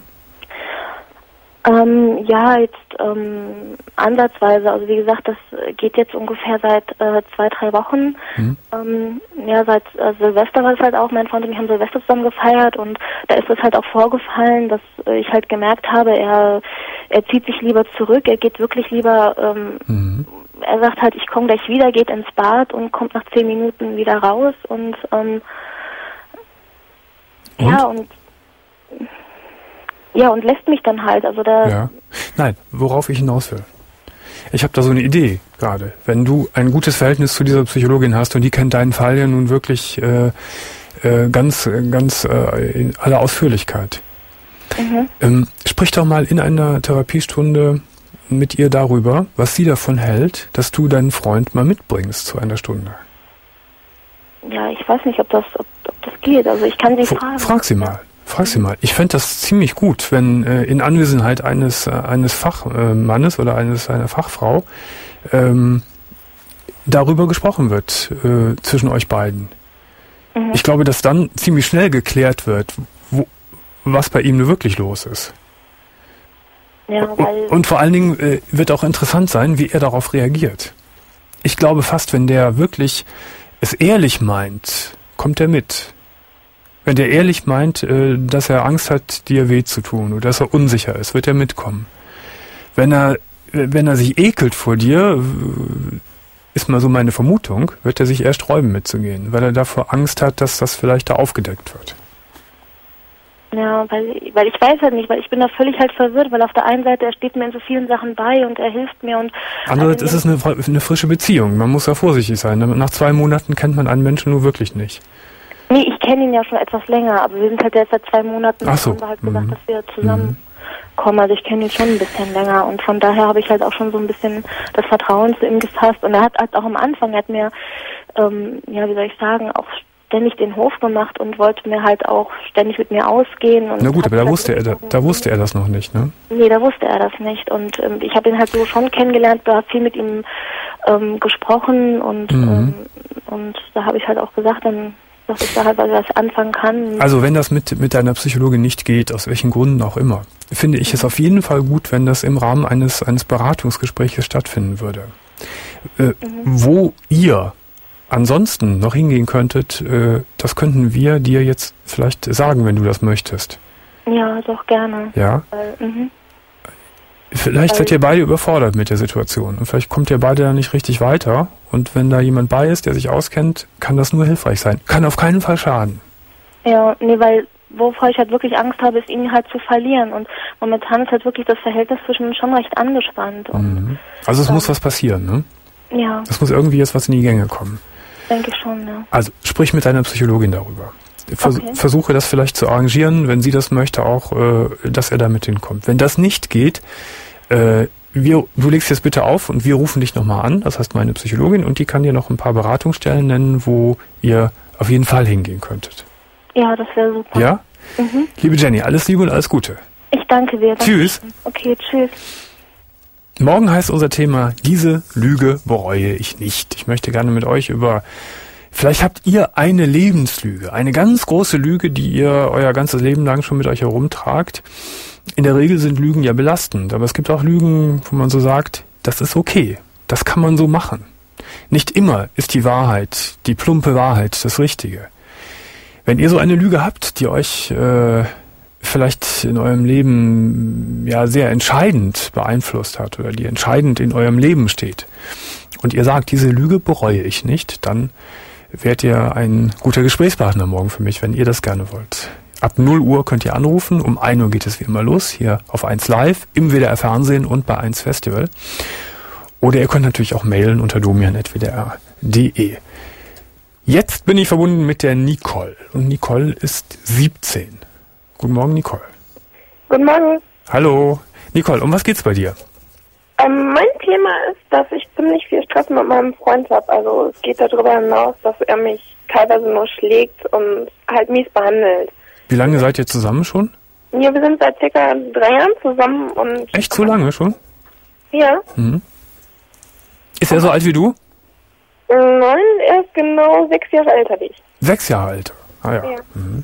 Ähm, ja, jetzt ähm, ansatzweise. Also wie gesagt, das geht jetzt ungefähr seit äh, zwei, drei Wochen. Mhm. Ähm, ja, seit äh, Silvester war es halt auch. Mein Freund und ich haben Silvester zusammen gefeiert und da ist es halt auch vorgefallen, dass äh, ich halt gemerkt habe, er er zieht sich lieber zurück, er geht wirklich lieber, ähm, mhm. er sagt halt, ich komme gleich wieder, geht ins Bad und kommt nach zehn Minuten wieder raus und, ähm, und? ja und Ja, und lässt mich dann halt, also da... Ja. Nein, worauf ich hinaus will. Ich habe da so eine Idee gerade. Wenn du ein gutes Verhältnis zu dieser Psychologin hast und die kennt deinen Fall ja nun wirklich äh, äh, ganz, ganz äh, in aller Ausführlichkeit. Mhm. Ähm, sprich doch mal in einer Therapiestunde mit ihr darüber, was sie davon hält, dass du deinen Freund mal mitbringst zu einer Stunde. Ja, ich weiß nicht, ob das, ob, ob das geht. Also ich kann sie F- fragen. Frag sie mal. Frag sie mal. Ich fände das ziemlich gut, wenn äh, in Anwesenheit eines äh, eines Fachmannes äh, oder eines einer Fachfrau ähm, darüber gesprochen wird äh, zwischen euch beiden. Mhm. Ich glaube, dass dann ziemlich schnell geklärt wird, wo, was bei ihm nur wirklich los ist. Ja, weil und, und vor allen Dingen äh, wird auch interessant sein, wie er darauf reagiert. Ich glaube fast, wenn der wirklich es ehrlich meint, kommt er mit. Wenn der ehrlich meint, äh, dass er Angst hat, dir weh zu tun oder dass er unsicher ist, wird er mitkommen. Wenn er, wenn er sich ekelt vor dir, ist mal so meine Vermutung, wird er sich eher sträuben mitzugehen, weil er davor Angst hat, dass das vielleicht da aufgedeckt wird. Ja, weil, weil ich weiß halt nicht, weil ich bin da völlig halt verwirrt, weil auf der einen Seite, er steht mir in so vielen Sachen bei und er hilft mir und... Andererseits ist es eine, eine frische Beziehung, man muss ja vorsichtig sein. Nach zwei Monaten kennt man einen Menschen nur wirklich nicht. Nee, ich kenne ihn ja schon etwas länger, aber wir sind halt jetzt seit zwei Monaten, Ach so. haben wir halt gesagt, mhm. dass wir zusammenkommen. Also ich kenne ihn schon ein bisschen länger und von daher habe ich halt auch schon so ein bisschen das Vertrauen zu ihm gefasst und er hat halt auch am Anfang, er hat mir, ähm, ja, wie soll ich sagen, auch ständig den Hof gemacht und wollte mir halt auch ständig mit mir ausgehen. Und na gut, aber da wusste er, da, da wusste er das noch nicht, ne? Nee, da wusste er das nicht und ähm, ich habe ihn halt so schon kennengelernt, da viel mit ihm ähm, gesprochen und, mhm. ähm, und da habe ich halt auch gesagt, dann dass ich da halt was anfangen kann. Also wenn das mit mit deiner Psychologin nicht geht, aus welchen Gründen auch immer, finde ich mhm. es auf jeden Fall gut, wenn das im Rahmen eines eines Beratungsgespräches stattfinden würde. Äh, mhm. Wo ihr ansonsten noch hingehen könntet, äh, das könnten wir dir jetzt vielleicht sagen, wenn du das möchtest. Ja, doch gerne. Ja? Weil, mhm. Vielleicht seid ihr beide überfordert mit der Situation und vielleicht kommt ihr beide da nicht richtig weiter und wenn da jemand bei ist, der sich auskennt, kann das nur hilfreich sein. Kann auf keinen Fall schaden. Ja, nee, weil wovor ich halt wirklich Angst habe, ist ihn halt zu verlieren und momentan ist halt wirklich das Verhältnis zwischen uns schon recht angespannt. Und mhm. Also es ähm, muss was passieren, ne? Ja. Es muss irgendwie jetzt was in die Gänge kommen. Denke ich schon, ja. Also sprich mit deiner Psychologin darüber. Vers- okay. Versuche das vielleicht zu arrangieren, wenn sie das möchte, auch, äh, dass er damit hinkommt. Wenn das nicht geht, äh, wir, du legst jetzt bitte auf und wir rufen dich nochmal an, das heißt meine Psychologin, und die kann dir noch ein paar Beratungsstellen nennen, wo ihr auf jeden Fall hingehen könntet. Ja, das wäre super. Ja? Mhm. Liebe Jenny, alles Liebe und alles Gute. Ich danke dir. Tschüss. Okay, tschüss. Morgen heißt unser Thema, diese Lüge bereue ich nicht. Ich möchte gerne mit euch über, vielleicht habt ihr eine Lebenslüge, eine ganz große Lüge, die ihr euer ganzes Leben lang schon mit euch herumtragt. In der Regel sind Lügen ja belastend, aber es gibt auch Lügen, wo man so sagt, das ist okay, das kann man so machen. Nicht immer ist die Wahrheit, die plumpe Wahrheit, das Richtige. Wenn ihr so eine Lüge habt, die euch äh, vielleicht in eurem Leben ja sehr entscheidend beeinflusst hat oder die entscheidend in eurem Leben steht und ihr sagt, diese Lüge bereue ich nicht, dann wärt ihr ein guter Gesprächspartner morgen für mich, wenn ihr das gerne wollt. Ab null Uhr könnt ihr anrufen, um ein Uhr geht es wie immer los, hier auf eins Live, im W D R Fernsehen und bei eins Festival. Oder ihr könnt natürlich auch mailen unter domian at w d r punkt d e. Jetzt bin ich verbunden mit der Nicole. Und Nicole ist siebzehn. Guten Morgen, Nicole. Guten Morgen. Hallo. Nicole, um was geht's bei dir? Ähm, mein Thema ist, dass ich ziemlich viel Stress mit meinem Freund habe. Also es geht darüber hinaus, dass er mich teilweise nur schlägt und halt mies behandelt. Wie lange seid ihr zusammen schon? Ja, wir sind seit circa drei Jahren zusammen und... Echt so lange schon? Ja. Mhm. Ist er so alt wie du? Nein, er ist genau sechs Jahre älter wie ich. Sechs Jahre älter? Ah ja. Ja. Mhm.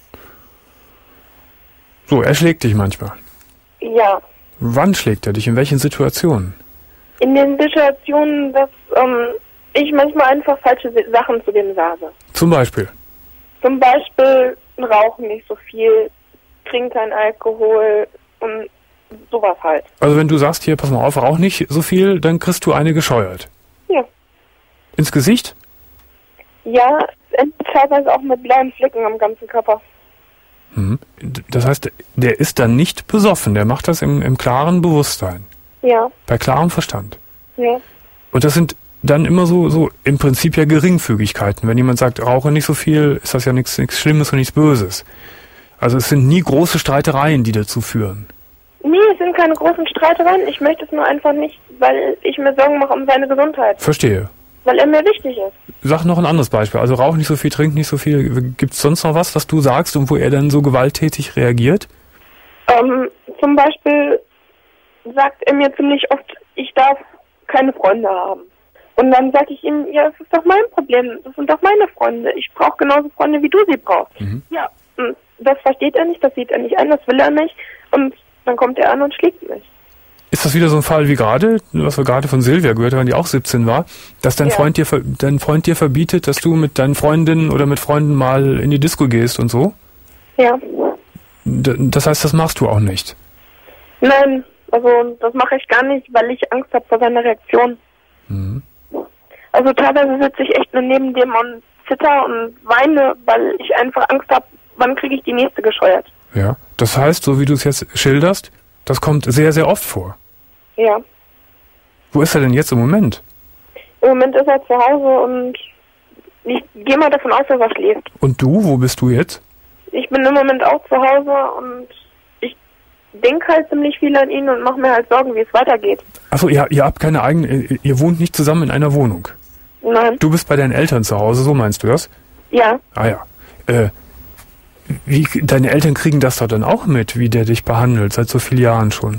So, er schlägt dich manchmal? Ja. Wann schlägt er dich? In welchen Situationen? In den Situationen, dass ähm, ich manchmal einfach falsche Sachen zu dem sage. Zum Beispiel? Zum Beispiel rauchen nicht so viel, trinken kein Alkohol und sowas halt. Also wenn du sagst, hier, pass mal auf, rauch nicht so viel, dann kriegst du eine gescheuert? Ja. Ins Gesicht? Ja, teilweise auch mit blauen Flecken am ganzen Körper. Mhm. Das heißt, der ist dann nicht besoffen, der macht das im, im klaren Bewusstsein? Ja. Bei klarem Verstand? Ja. Und das sind dann immer so, so im Prinzip ja Geringfügigkeiten. Wenn jemand sagt, rauche nicht so viel, ist das ja nichts nichts Schlimmes und nichts Böses. Also es sind nie große Streitereien, die dazu führen. Nee, es sind keine großen Streitereien. Ich möchte es nur einfach nicht, weil ich mir Sorgen mache um seine Gesundheit. Verstehe. Weil er mir wichtig ist. Sag noch ein anderes Beispiel. Also rauch nicht so viel, trink nicht so viel. Gibt's sonst noch was, was du sagst und wo er dann so gewalttätig reagiert? Ähm, zum Beispiel sagt er mir ziemlich oft, ich darf keine Freunde haben. Und dann sage ich ihm, ja, das ist doch mein Problem. Das sind doch meine Freunde. Ich brauche genauso Freunde, wie du sie brauchst. Mhm. Ja, das versteht er nicht, das sieht er nicht ein, das will er nicht. Und dann kommt er an und schlägt mich. Ist das wieder so ein Fall wie gerade, was wir gerade von Silvia gehört haben, die auch siebzehn war, dass dein, ja. Freund dir, dein Freund dir verbietet, dass du mit deinen Freundinnen oder mit Freunden mal in die Disco gehst und so? Ja. Das heißt, das machst du auch nicht? Nein, also das mache ich gar nicht, weil ich Angst habe vor seiner Reaktion. Mhm. Also teilweise sitze ich echt nur neben dem und zitter und weine, weil ich einfach Angst habe, wann kriege ich die nächste gescheuert. Ja, das heißt, so wie du es jetzt schilderst, das kommt sehr, sehr oft vor. Ja. Wo ist er denn jetzt im Moment? Im Moment ist er zu Hause und ich gehe mal davon aus, dass er schläft. Und du, wo bist du jetzt? Ich bin im Moment auch zu Hause und ich denke halt ziemlich viel an ihn und mache mir halt Sorgen, wie es weitergeht. Achso, ihr, ihr habt keine eigene, ihr wohnt nicht zusammen in einer Wohnung? Nein. Du bist bei deinen Eltern zu Hause, so meinst du das? Ja. Ah ja. Äh, wie, deine Eltern kriegen das doch dann auch mit, wie der dich behandelt, seit so vielen Jahren schon?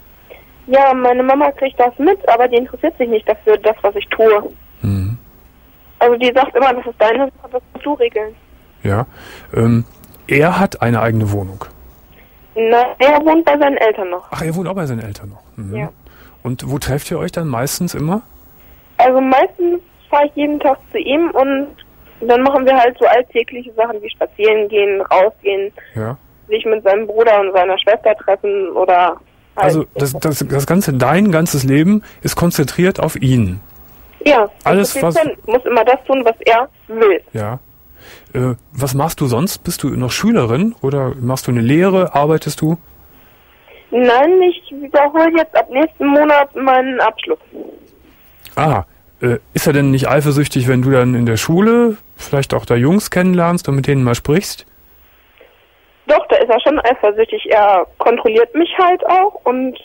Ja, meine Mama kriegt das mit, aber die interessiert sich nicht dafür, das, was ich tue. Mhm. Also die sagt immer, das ist deine Sache, das musst du regeln. Ja. Ähm, er hat eine eigene Wohnung? Na, er wohnt bei seinen Eltern noch. Ach, er wohnt auch bei seinen Eltern noch? Mhm. Ja. Und wo trefft ihr euch dann meistens immer? Also meistens fahre ich jeden Tag zu ihm und dann machen wir halt so alltägliche Sachen wie spazieren gehen, rausgehen, ja. sich mit seinem Bruder und seiner Schwester treffen oder halt. Also das, das, das ganze, dein ganzes Leben ist konzentriert auf ihn? Ja, alles was... Ich muss immer das tun, was er will. Ja. Äh, was machst du sonst? Bist du noch Schülerin oder machst du eine Lehre? Arbeitest du? Nein, ich wiederhole jetzt ab nächsten Monat meinen Abschluss. Ah, äh, ist er denn nicht eifersüchtig, wenn du dann in der Schule vielleicht auch da Jungs kennenlernst und mit denen mal sprichst? Doch, da ist er schon eifersüchtig. Er kontrolliert mich halt auch und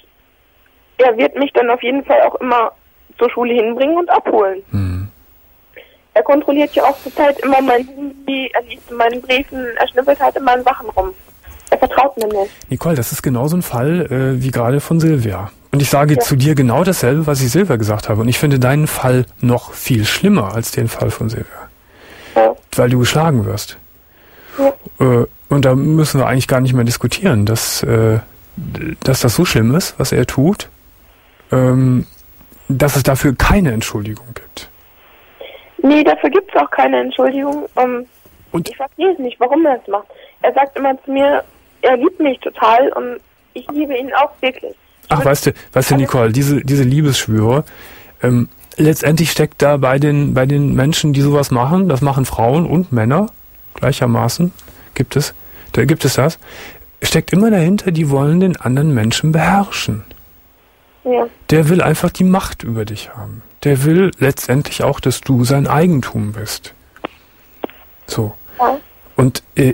er wird mich dann auf jeden Fall auch immer zur Schule hinbringen und abholen. Hm. Er kontrolliert ja auch zur Zeit immer mein Handy, er liest in meinen Briefen, er schnippelt halt in meinen Sachen rum. Er vertraut mir nicht. Nicole, das ist genau so ein Fall äh, wie gerade von Silvia. Und ich sage ja. zu dir genau dasselbe, was ich Silvia gesagt habe. Und ich finde deinen Fall noch viel schlimmer als den Fall von Silvia. Ja. Weil du geschlagen wirst. Ja. Äh, und da müssen wir eigentlich gar nicht mehr diskutieren, dass, äh, dass das so schlimm ist, was er tut, ähm, dass es dafür keine Entschuldigung gibt. Nee, dafür gibt es auch keine Entschuldigung. Um, und ich verstehe es nicht, warum er es macht. Er sagt immer zu mir, er liebt mich total und ich liebe ihn auch wirklich. Ach, weißt du, weißt du, Nicole, diese, diese Liebesschwüre, ähm, letztendlich steckt da bei den, bei den Menschen, die sowas machen, das machen Frauen und Männer gleichermaßen, gibt es, da gibt es das, steckt immer dahinter, die wollen den anderen Menschen beherrschen. Ja. Der will einfach die Macht über dich haben. Der will letztendlich auch, dass du sein Eigentum bist. So. Ja. Und äh,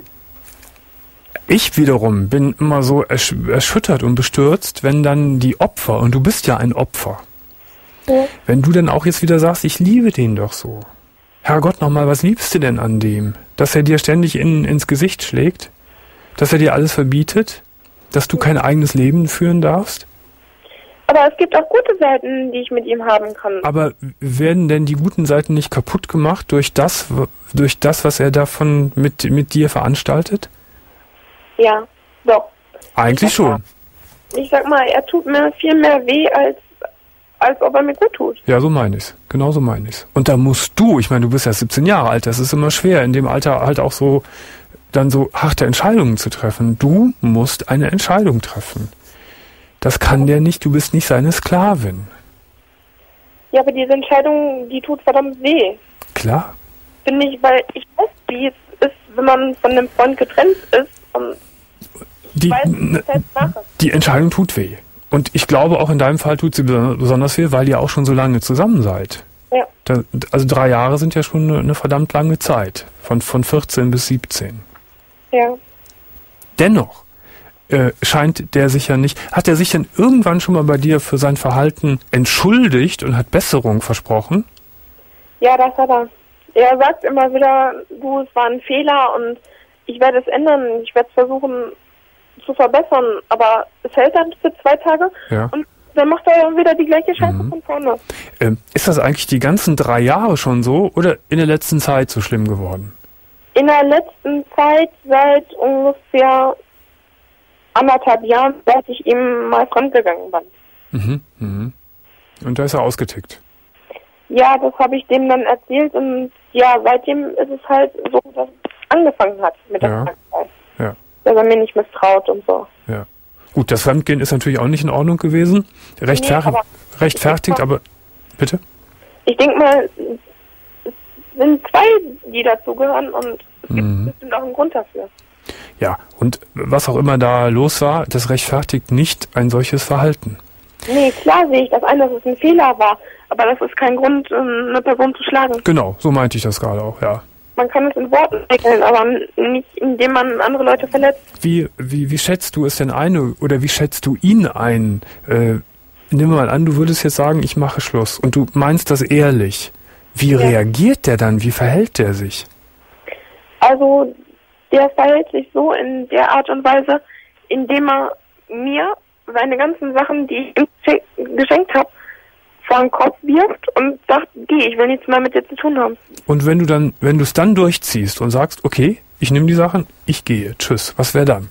ich wiederum bin immer so ersch- erschüttert und bestürzt, wenn dann die Opfer, und du bist ja ein Opfer, ja. wenn du dann auch jetzt wieder sagst, ich liebe den doch so. Herrgott, nochmal, was liebst du denn an dem? Dass er dir ständig in, ins Gesicht schlägt? Dass er dir alles verbietet? Dass du kein eigenes Leben führen darfst? Aber es gibt auch gute Seiten, die ich mit ihm haben kann. Aber werden denn die guten Seiten nicht kaputt gemacht durch das, durch das, was er davon mit, mit dir veranstaltet? Ja, doch. Eigentlich schon. Mal, ich sag mal, er tut mir viel mehr weh, als, als ob er mir gut tut. Ja, so meine ich's. Genau so meine ich's. Und da musst du, ich meine, du bist ja siebzehn Jahre alt, das ist immer schwer, in dem Alter halt auch so, dann so harte Entscheidungen zu treffen. Du musst eine Entscheidung treffen. Das kann der nicht, du bist nicht seine Sklavin. Ja, aber diese Entscheidung, die tut verdammt weh. Klar. Finde ich, weil ich weiß, wie es ist, wenn man von einem Freund getrennt ist und die, weiß, wie es heißt nachher. Die Entscheidung tut weh. Und ich glaube, auch in deinem Fall tut sie besonders weh, weil ihr auch schon so lange zusammen seid. Ja. Da, also drei Jahre sind ja schon eine, eine verdammt lange Zeit. Von, von vierzehn bis siebzehn. Ja. Dennoch äh, scheint der sich ja nicht... Hat er sich denn irgendwann schon mal bei dir für sein Verhalten entschuldigt und hat Besserung versprochen? Ja, das hat er. Er sagt immer wieder, du, es war ein Fehler und ich werde es ändern. Ich werde es versuchen zu verbessern. Aber es hält dann für zwei Tage ja. und dann macht er wieder die gleiche Scheiße mhm. von vorne. Ähm, ist das eigentlich die ganzen drei Jahre schon so oder in der letzten Zeit so schlimm geworden? In der letzten Zeit, seit ungefähr anderthalb Jahren, seit ich ihm mal fremdgegangen bin. Mhm, mhm. Und da ist er ausgetickt? Ja, das habe ich dem dann erzählt und ja, seitdem ist es halt so, dass es angefangen hat mit der ja. Krankheit. Ja. Dass er mir nicht misstraut und so. Ja. Gut, das Fremdgehen ist natürlich auch nicht in Ordnung gewesen. Rechtfer- nee, aber rechtfertigt, aber... Bitte? Ich denke mal, es sind zwei, die dazugehören und es gibt mhm. bestimmt auch einen Grund dafür. Ja, und was auch immer da los war, das rechtfertigt nicht ein solches Verhalten. Nee, klar sehe ich das ein, dass es ein Fehler war, aber das ist kein Grund, eine Person zu schlagen. Genau, so meinte ich das gerade auch, ja. Man kann es in Worten regeln, aber nicht, indem man andere Leute verletzt. Wie, wie, wie schätzt du es denn ein oder wie schätzt du ihn ein? Äh, nimm mal an, du würdest jetzt sagen, ich mache Schluss und du meinst das ehrlich. Wie ja. reagiert der dann? Wie verhält der sich? Also, der verhält sich so in der Art und Weise, indem er mir seine ganzen Sachen, die ich ihm geschenkt habe, vor den Kopf wirft und sagt, geh, ich will nichts mehr mit dir zu tun haben. Und wenn du dann, wenn du es dann durchziehst und sagst, okay, ich nehme die Sachen, ich gehe, tschüss, was wäre dann?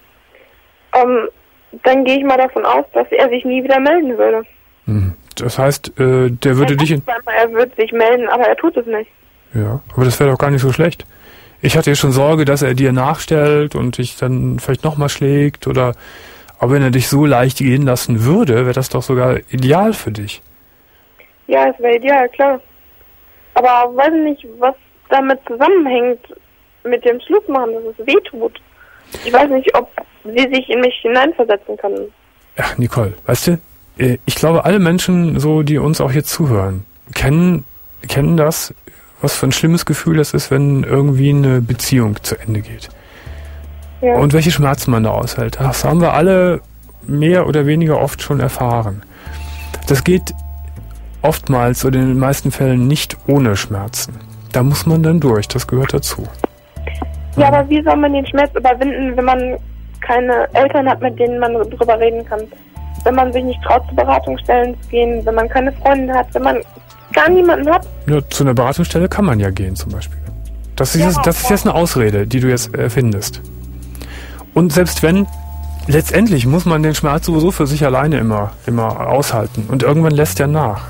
Ähm, dann gehe ich mal davon aus, dass er sich nie wieder melden würde. Hm. Das heißt, äh, der würde er dich... In er würde sich melden, aber er tut es nicht. Ja, aber das wäre doch gar nicht so schlecht. Ich hatte ja schon Sorge, dass er dir nachstellt und dich dann vielleicht nochmal schlägt oder... Aber wenn er dich so leicht gehen lassen würde, wäre das doch sogar ideal für dich. Ja, es wäre ideal, klar. Aber weiß nicht, was damit zusammenhängt mit dem Schlussmachen, dass es weh tut. Ich weiß nicht, ob sie sich in mich hineinversetzen kann. Ach, Nicole, weißt du, ich glaube, alle Menschen, so die uns auch jetzt zuhören, kennen, kennen das, was für ein schlimmes Gefühl das ist, wenn irgendwie eine Beziehung zu Ende geht. Ja. Und welche Schmerzen man da aushält. Das haben wir alle mehr oder weniger oft schon erfahren. Das geht oftmals oder in den meisten Fällen nicht ohne Schmerzen. Da muss man dann durch, das gehört dazu. Ja, aber wie soll man den Schmerz überwinden, wenn man keine Eltern hat, mit denen man drüber reden kann? Wenn man sich nicht traut, zu Beratungsstellen zu gehen, wenn man keine Freunde hat, wenn man gar niemanden hat? Ja, zu einer Beratungsstelle kann man ja gehen zum Beispiel. Das ist, ja, jetzt, das ist jetzt eine Ausrede, die du jetzt erfindest. Und selbst wenn, letztendlich muss man den Schmerz sowieso für sich alleine immer, immer aushalten. Und irgendwann lässt er nach.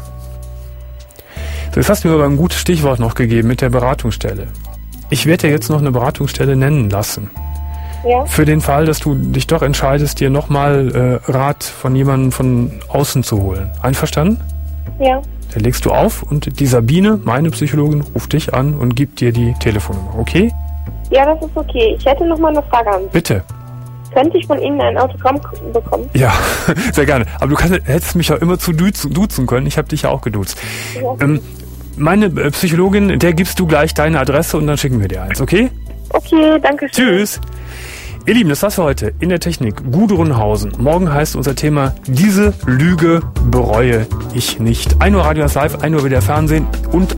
So, jetzt hast du mir aber ein gutes Stichwort noch gegeben mit der Beratungsstelle. Ich werde dir jetzt noch eine Beratungsstelle nennen lassen. Ja. Für den Fall, dass du dich doch entscheidest, dir nochmal äh, Rat von jemandem von außen zu holen. Einverstanden? Ja. Dann legst du auf und die Sabine, meine Psychologin, ruft dich an und gibt dir die Telefonnummer, okay? Ja, das ist okay. Ich hätte noch mal eine Frage an Sie. Bitte. Könnte ich von Ihnen ein Autogramm bekommen? Ja, sehr gerne. Aber du kannst, hättest mich ja immer zu duzen, duzen können. Ich habe dich ja auch geduzt. Ja. Ähm, meine äh, Psychologin, der gibst du gleich deine Adresse und dann schicken wir dir eins, okay? Okay, danke schön. Tschüss. Ihr Lieben, das war's für heute in der Technik. Gudrunhausen. Morgen heißt unser Thema Diese Lüge bereue ich nicht. ein Uhr Radio eins Live, ein Uhr wieder Fernsehen und